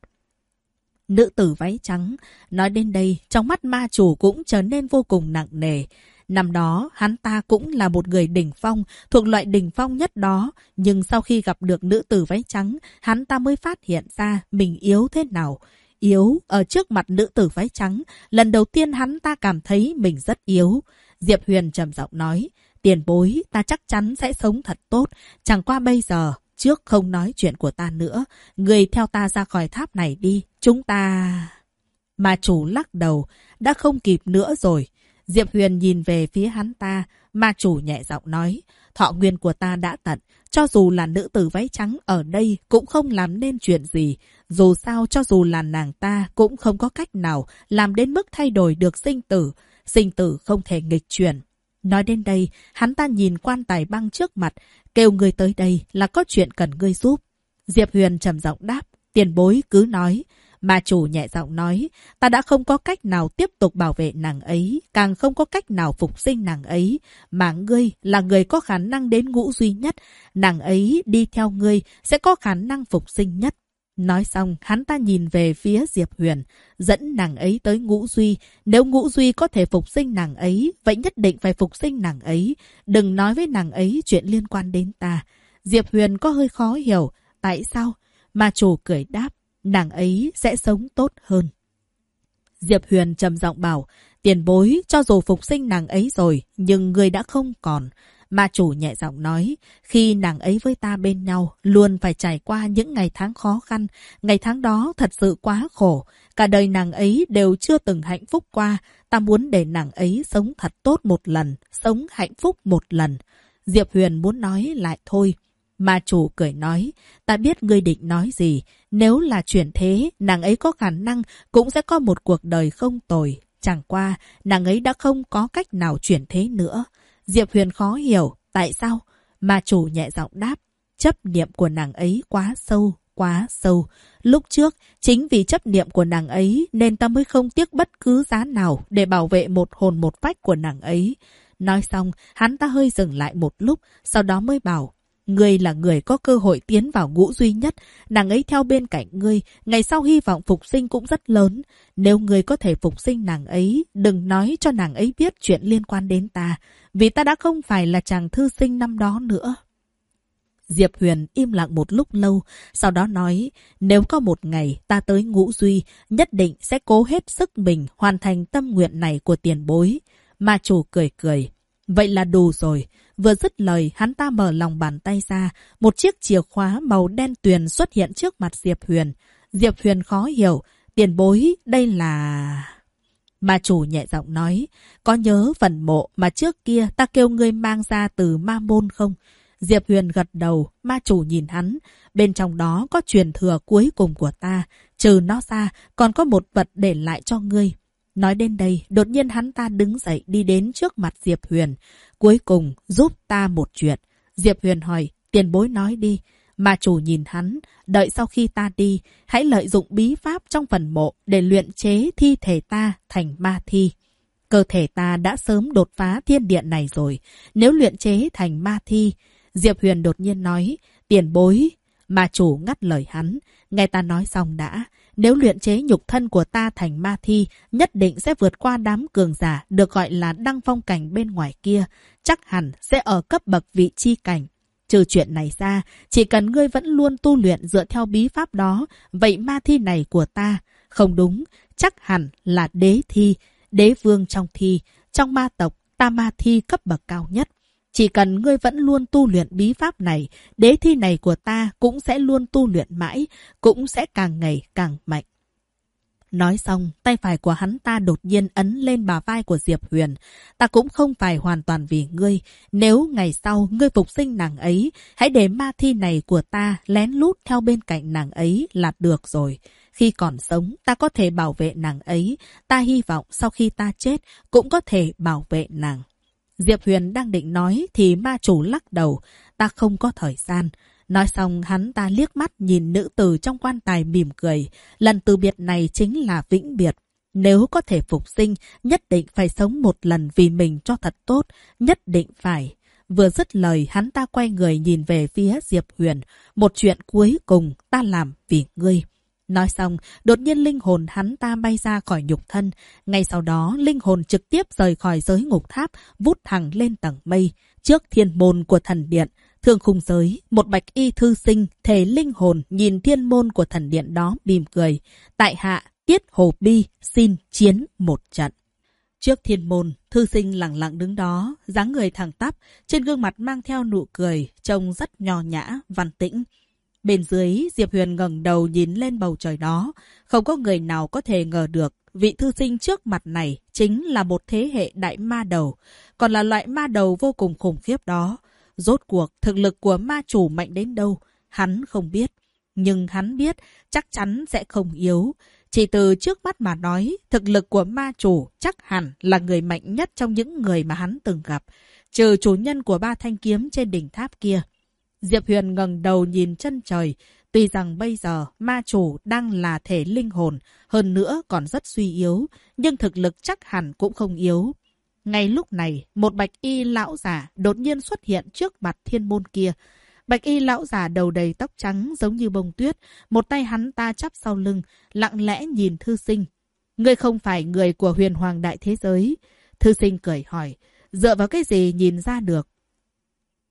Nữ tử váy trắng. Nói đến đây, trong mắt ma chủ cũng trở nên vô cùng nặng nề. Năm đó, hắn ta cũng là một người đỉnh phong, thuộc loại đỉnh phong nhất đó. Nhưng sau khi gặp được nữ tử váy trắng, hắn ta mới phát hiện ra mình yếu thế nào. Yếu ở trước mặt nữ tử váy trắng, lần đầu tiên hắn ta cảm thấy mình rất yếu. Diệp Huyền trầm giọng nói, tiền bối, ta chắc chắn sẽ sống thật tốt. Chẳng qua bây giờ, trước không nói chuyện của ta nữa, người theo ta ra khỏi tháp này đi, chúng ta... Ma chủ lắc đầu, đã không kịp nữa rồi. Diệp Huyền nhìn về phía hắn ta, ma chủ nhẹ giọng nói, thọ nguyên của ta đã tận, cho dù là nữ tử váy trắng ở đây cũng không làm nên chuyện gì. Dù sao cho dù là nàng ta cũng không có cách nào làm đến mức thay đổi được sinh tử không thể nghịch chuyển. Nói đến đây, hắn ta nhìn quan tài băng trước mặt, kêu ngươi tới đây là có chuyện cần ngươi giúp. Diệp Huyền trầm giọng đáp, tiền bối cứ nói. Ma chủ nhẹ giọng nói, ta đã không có cách nào tiếp tục bảo vệ nàng ấy, càng không có cách nào phục sinh nàng ấy, mà ngươi là người có khả năng đến ngũ duy nhất, nàng ấy đi theo ngươi sẽ có khả năng phục sinh nhất. Nói xong, hắn ta nhìn về phía Diệp Huyền, dẫn nàng ấy tới ngũ duy, nếu ngũ duy có thể phục sinh nàng ấy, vậy nhất định phải phục sinh nàng ấy, đừng nói với nàng ấy chuyện liên quan đến ta. Diệp Huyền có hơi khó hiểu. Tại sao? Ma chủ cười đáp. Nàng ấy sẽ sống tốt hơn. Diệp Huyền trầm giọng bảo. Tiền bối, cho dù phục sinh nàng ấy rồi, nhưng người đã không còn. Ma chủ nhẹ giọng nói, khi nàng ấy với ta bên nhau, luôn phải trải qua những ngày tháng khó khăn. Ngày tháng đó thật sự quá khổ. Cả đời nàng ấy đều chưa từng hạnh phúc qua. Ta muốn để nàng ấy sống thật tốt một lần, sống hạnh phúc một lần. Diệp Huyền muốn nói lại thôi. Ma chủ cười nói, ta biết ngươi định nói gì. Nếu là chuyển thế, nàng ấy có khả năng cũng sẽ có một cuộc đời không tồi. Chẳng qua, nàng ấy đã không có cách nào chuyển thế nữa. Diệp Huyền khó hiểu, tại sao? Ma chủ nhẹ giọng đáp, chấp niệm của nàng ấy quá sâu, quá sâu. Lúc trước, chính vì chấp niệm của nàng ấy nên ta mới không tiếc bất cứ giá nào để bảo vệ một hồn một phách của nàng ấy. Nói xong, hắn ta hơi dừng lại một lúc, sau đó mới bảo, ngươi là người có cơ hội tiến vào ngũ duy nhất, nàng ấy theo bên cạnh ngươi, ngày sau hy vọng phục sinh cũng rất lớn. Nếu ngươi có thể phục sinh nàng ấy, đừng nói cho nàng ấy biết chuyện liên quan đến ta, vì ta đã không phải là chàng thư sinh năm đó nữa. Diệp Huyền im lặng một lúc lâu, sau đó nói, nếu có một ngày ta tới ngũ duy, nhất định sẽ cố hết sức mình hoàn thành tâm nguyện này của tiền bối. Ma chủ cười cười, vậy là đủ rồi. Vừa dứt lời, hắn ta mở lòng bàn tay ra, một chiếc chìa khóa màu đen tuyền xuất hiện trước mặt Diệp Huyền. Diệp Huyền khó hiểu, tiền bối, đây là... Ma chủ nhẹ giọng nói, có nhớ phần mộ mà trước kia ta kêu ngươi mang ra từ ma môn không? Diệp Huyền gật đầu, ma chủ nhìn hắn, bên trong đó có truyền thừa cuối cùng của ta, trừ nó ra còn có một vật để lại cho ngươi. Nói đến đây, đột nhiên hắn ta đứng dậy đi đến trước mặt Diệp Huyền. Cuối cùng, giúp ta một chuyện. Diệp Huyền hỏi, tiền bối nói đi. Ma chủ nhìn hắn, đợi sau khi ta đi, hãy lợi dụng bí pháp trong phần mộ để luyện chế thi thể ta thành ma thi. Cơ thể ta đã sớm đột phá thiên điện này rồi. Nếu luyện chế thành ma thi, Diệp Huyền đột nhiên nói, tiền bối. Ma chủ ngắt lời hắn, nghe ta nói xong đã. Nếu luyện chế nhục thân của ta thành ma thi, nhất định sẽ vượt qua đám cường giả được gọi là đăng phong cảnh bên ngoài kia. Chắc hẳn sẽ ở cấp bậc vị chi cảnh. Trừ chuyện này ra, chỉ cần ngươi vẫn luôn tu luyện dựa theo bí pháp đó, vậy ma thi này của ta, không đúng, chắc hẳn là đế thi, đế vương trong thi, trong ma tộc, ta ma thi cấp bậc cao nhất. Chỉ cần ngươi vẫn luôn tu luyện bí pháp này, đế thi này của ta cũng sẽ luôn tu luyện mãi, cũng sẽ càng ngày càng mạnh. Nói xong, tay phải của hắn ta đột nhiên ấn lên bả vai của Diệp Huyền. Ta cũng không phải hoàn toàn vì ngươi. Nếu ngày sau ngươi phục sinh nàng ấy, hãy để ma thi này của ta lén lút theo bên cạnh nàng ấy là được rồi. Khi còn sống, ta có thể bảo vệ nàng ấy. Ta hy vọng sau khi ta chết, cũng có thể bảo vệ nàng. Diệp Huyền đang định nói thì ma chủ lắc đầu. Ta không có thời gian. Nói xong hắn ta liếc mắt nhìn nữ tử trong quan tài mỉm cười. Lần từ biệt này chính là vĩnh biệt. Nếu có thể phục sinh, nhất định phải sống một lần vì mình cho thật tốt. Nhất định phải. Vừa dứt lời hắn ta quay người nhìn về phía Diệp Huyền. Một chuyện cuối cùng ta làm vì ngươi. Nói xong, đột nhiên linh hồn hắn ta bay ra khỏi nhục thân. Ngay sau đó, linh hồn trực tiếp rời khỏi giới ngục tháp, vút thẳng lên tầng mây. Trước thiên môn của thần điện, thương khung giới, một bạch y thư sinh, thể linh hồn nhìn thiên môn của thần điện đó mỉm cười. Tại hạ, Tiết Hồ Bi, xin chiến một trận. Trước thiên môn, thư sinh lặng lặng đứng đó, dáng người thẳng tắp, trên gương mặt mang theo nụ cười, trông rất nho nhã, văn tĩnh. Bên dưới, Diệp Huyền ngẩng đầu nhìn lên bầu trời đó. Không có người nào có thể ngờ được vị thư sinh trước mặt này chính là một thế hệ đại ma đầu. Còn là loại ma đầu vô cùng khủng khiếp đó. Rốt cuộc, thực lực của ma chủ mạnh đến đâu, hắn không biết. Nhưng hắn biết chắc chắn sẽ không yếu. Chỉ từ trước mắt mà nói, thực lực của ma chủ chắc hẳn là người mạnh nhất trong những người mà hắn từng gặp. Trừ chủ nhân của 3 thanh kiếm trên đỉnh tháp kia. Diệp Huyền ngẩng đầu nhìn chân trời. Tuy rằng bây giờ ma chủ đang là thể linh hồn, hơn nữa còn rất suy yếu, nhưng thực lực chắc hẳn cũng không yếu. Ngay lúc này, một bạch y lão giả đột nhiên xuất hiện trước mặt thiên môn kia. Bạch y lão giả đầu đầy tóc trắng giống như bông tuyết, một tay hắn ta chắp sau lưng, lặng lẽ nhìn thư sinh. Ngươi không phải người của huyền hoàng đại thế giới. Thư sinh cười hỏi, dựa vào cái gì nhìn ra được?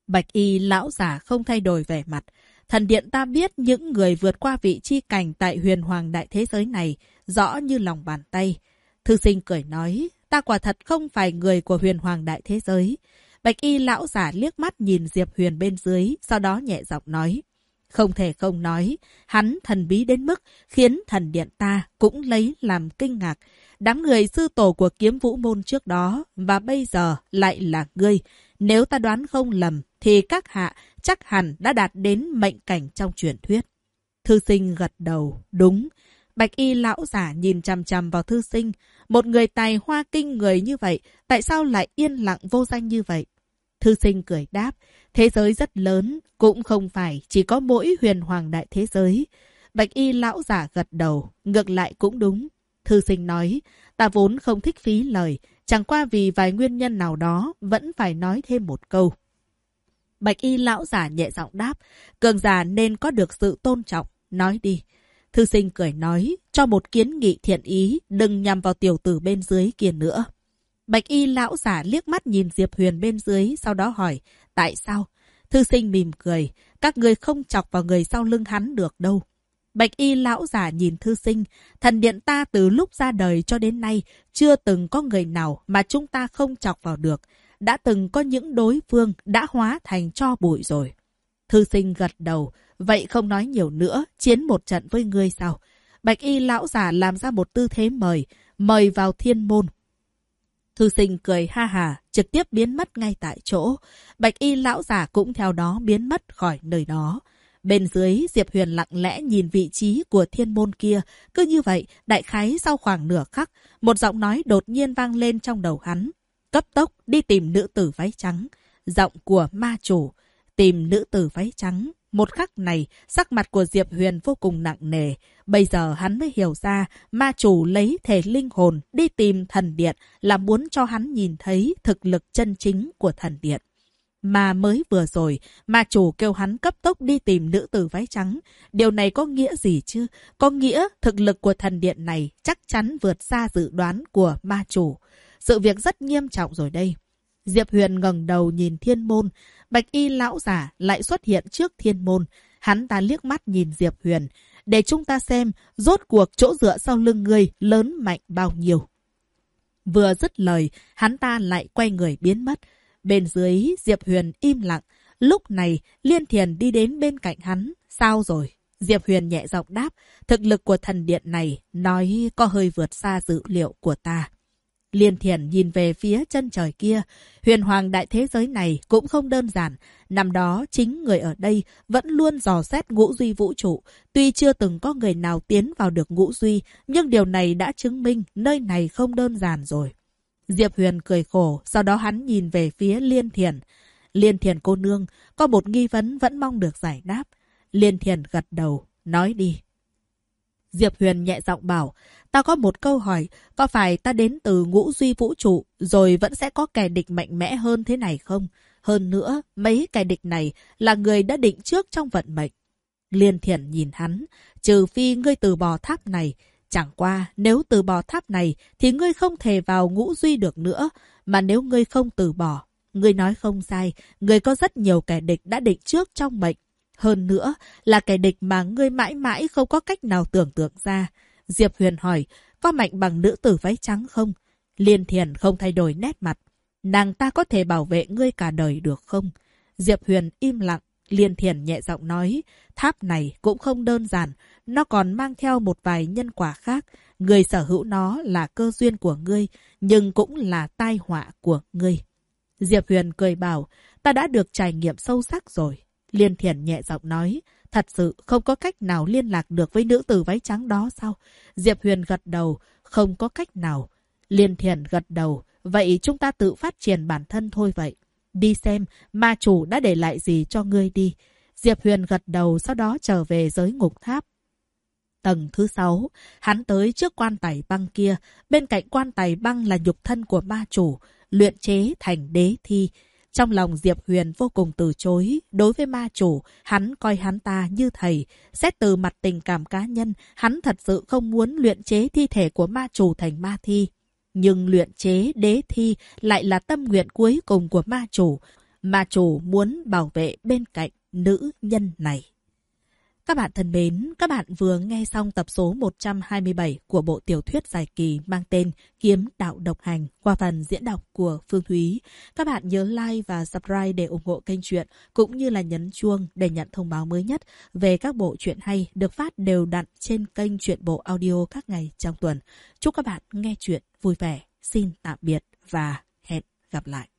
Bạch y lão giả không thay đổi vẻ mặt. Thần điện ta biết những người vượt qua vị chi cảnh tại huyền hoàng đại thế giới này rõ như lòng bàn tay. Thư sinh cười nói, ta quả thật không phải người của huyền hoàng đại thế giới. Bạch y lão giả liếc mắt nhìn Diệp Huyền bên dưới, sau đó nhẹ giọng nói. Không thể không nói, hắn thần bí đến mức khiến thần điện ta cũng lấy làm kinh ngạc. Đám người sư tổ của kiếm vũ môn trước đó và bây giờ lại là ngươi. Nếu ta đoán không lầm thì các hạ chắc hẳn đã đạt đến mệnh cảnh trong truyền thuyết. Thư sinh gật đầu, đúng. Bạch y lão giả nhìn chằm chằm vào thư sinh. Một người tài hoa kinh người như vậy, tại sao lại yên lặng vô danh như vậy? Thư sinh cười đáp, thế giới rất lớn, cũng không phải chỉ có mỗi huyền hoàng đại thế giới. Bạch y lão giả gật đầu, ngược lại cũng đúng. Thư sinh nói, ta vốn không thích phí lời, chẳng qua vì vài nguyên nhân nào đó vẫn phải nói thêm một câu. Bạch y lão giả nhẹ giọng đáp, cường giả nên có được sự tôn trọng, nói đi. Thư sinh cười nói, cho một kiến nghị thiện ý, đừng nhằm vào tiểu tử bên dưới kia nữa. Bạch y lão giả liếc mắt nhìn Diệp Huyền bên dưới, sau đó hỏi, tại sao? Thư sinh mỉm cười, các người không chọc vào người sau lưng hắn được đâu. Bạch y lão giả nhìn thư sinh, thần điện ta từ lúc ra đời cho đến nay, chưa từng có người nào mà chúng ta không chọc vào được. Đã từng có những đối phương đã hóa thành tro bụi rồi. Thư sinh gật đầu, vậy không nói nhiều nữa, chiến một trận với ngươi sao? Bạch y lão giả làm ra một tư thế mời vào thiên môn. Thư sinh cười ha hà, trực tiếp biến mất ngay tại chỗ. Bạch y lão giả cũng theo đó biến mất khỏi nơi đó. Bên dưới, Diệp Huyền lặng lẽ nhìn vị trí của thiên môn kia. Cứ như vậy, đại khái sau khoảng nửa khắc, một giọng nói đột nhiên vang lên trong đầu hắn. Cấp tốc đi tìm nữ tử váy trắng. Giọng của ma chủ. Tìm nữ tử váy trắng. Một khắc này, sắc mặt của Diệp Huyền vô cùng nặng nề. Bây giờ hắn mới hiểu ra, ma chủ lấy thể linh hồn đi tìm thần điện là muốn cho hắn nhìn thấy thực lực chân chính của thần điện. Mà mới vừa rồi, ma chủ kêu hắn cấp tốc đi tìm nữ tử váy trắng. Điều này có nghĩa gì chứ? Có nghĩa thực lực của thần điện này chắc chắn vượt xa dự đoán của ma chủ. Sự việc rất nghiêm trọng rồi đây. Diệp Huyền ngẩng đầu nhìn thiên môn. Bạch y lão giả lại xuất hiện trước thiên môn. Hắn ta liếc mắt nhìn Diệp Huyền. Để chúng ta xem rốt cuộc chỗ dựa sau lưng ngươi lớn mạnh bao nhiêu. Vừa dứt lời, hắn ta lại quay người biến mất. Bên dưới, Diệp Huyền im lặng. Lúc này, Liên Thiền đi đến bên cạnh hắn. Sao rồi? Diệp Huyền nhẹ giọng đáp. Thực lực của thần điện này nói có hơi vượt xa dữ liệu của ta. Liên Thiền nhìn về phía chân trời kia. Huyền hoàng đại thế giới này cũng không đơn giản. Năm đó, chính người ở đây vẫn luôn dò xét ngũ duy vũ trụ. Tuy chưa từng có người nào tiến vào được ngũ duy, nhưng điều này đã chứng minh nơi này không đơn giản rồi. Diệp Huyền cười khổ, sau đó hắn nhìn về phía Liên Thiền. Liên Thiền cô nương, có một nghi vấn vẫn mong được giải đáp. Liên Thiền gật đầu, nói đi. Diệp Huyền nhẹ giọng bảo, ta có một câu hỏi, có phải ta đến từ ngũ duy vũ trụ rồi vẫn sẽ có kẻ địch mạnh mẽ hơn thế này không? Hơn nữa, mấy kẻ địch này là người đã định trước trong vận mệnh. Liên Thiền nhìn hắn, trừ phi ngươi từ bỏ tháp này. Chẳng qua, nếu từ bỏ tháp này thì ngươi không thể vào ngũ duy được nữa. Mà nếu ngươi không từ bỏ, ngươi nói không sai, ngươi có rất nhiều kẻ địch đã định trước trong mệnh. Hơn nữa là kẻ địch mà ngươi mãi mãi không có cách nào tưởng tượng ra. Diệp Huyền hỏi, có mạnh bằng nữ tử váy trắng không? Liên Thiền không thay đổi nét mặt. Nàng ta có thể bảo vệ ngươi cả đời được không? Diệp Huyền im lặng. Liên Thiền nhẹ giọng nói, tháp này cũng không đơn giản. Nó còn mang theo một vài nhân quả khác. Người sở hữu nó là cơ duyên của ngươi, nhưng cũng là tai họa của ngươi. Diệp Huyền cười bảo, ta đã được trải nghiệm sâu sắc rồi. Liên Thiền nhẹ giọng nói, thật sự không có cách nào liên lạc được với nữ tử váy trắng đó sao? Diệp Huyền gật đầu, không có cách nào. Liên Thiền gật đầu, vậy chúng ta tự phát triển bản thân thôi vậy. Đi xem, ma chủ đã để lại gì cho ngươi đi. Diệp Huyền gật đầu, sau đó trở về giới ngục tháp. Tầng thứ 6, hắn tới trước quan tài băng kia. Bên cạnh quan tài băng là nhục thân của ma chủ, luyện chế thành đế thi. Trong lòng Diệp Huyền vô cùng từ chối. Đối với ma chủ, hắn coi hắn ta như thầy. Xét từ mặt tình cảm cá nhân, hắn thật sự không muốn luyện chế thi thể của ma chủ thành ma thi. Nhưng luyện chế đế thi lại là tâm nguyện cuối cùng của ma chủ. mà chủ muốn bảo vệ bên cạnh nữ nhân này. Các bạn thân mến, các bạn vừa nghe xong tập số 127 của bộ tiểu thuyết dài kỳ mang tên Kiếm Đạo Độc Hành qua phần diễn đọc của Phương Thúy. Các bạn nhớ like và subscribe để ủng hộ kênh truyện, cũng như là nhấn chuông để nhận thông báo mới nhất về các bộ truyện hay được phát đều đặn trên kênh Truyện Bộ Audio các ngày trong tuần. Chúc các bạn nghe truyện vui vẻ. Xin tạm biệt và hẹn gặp lại.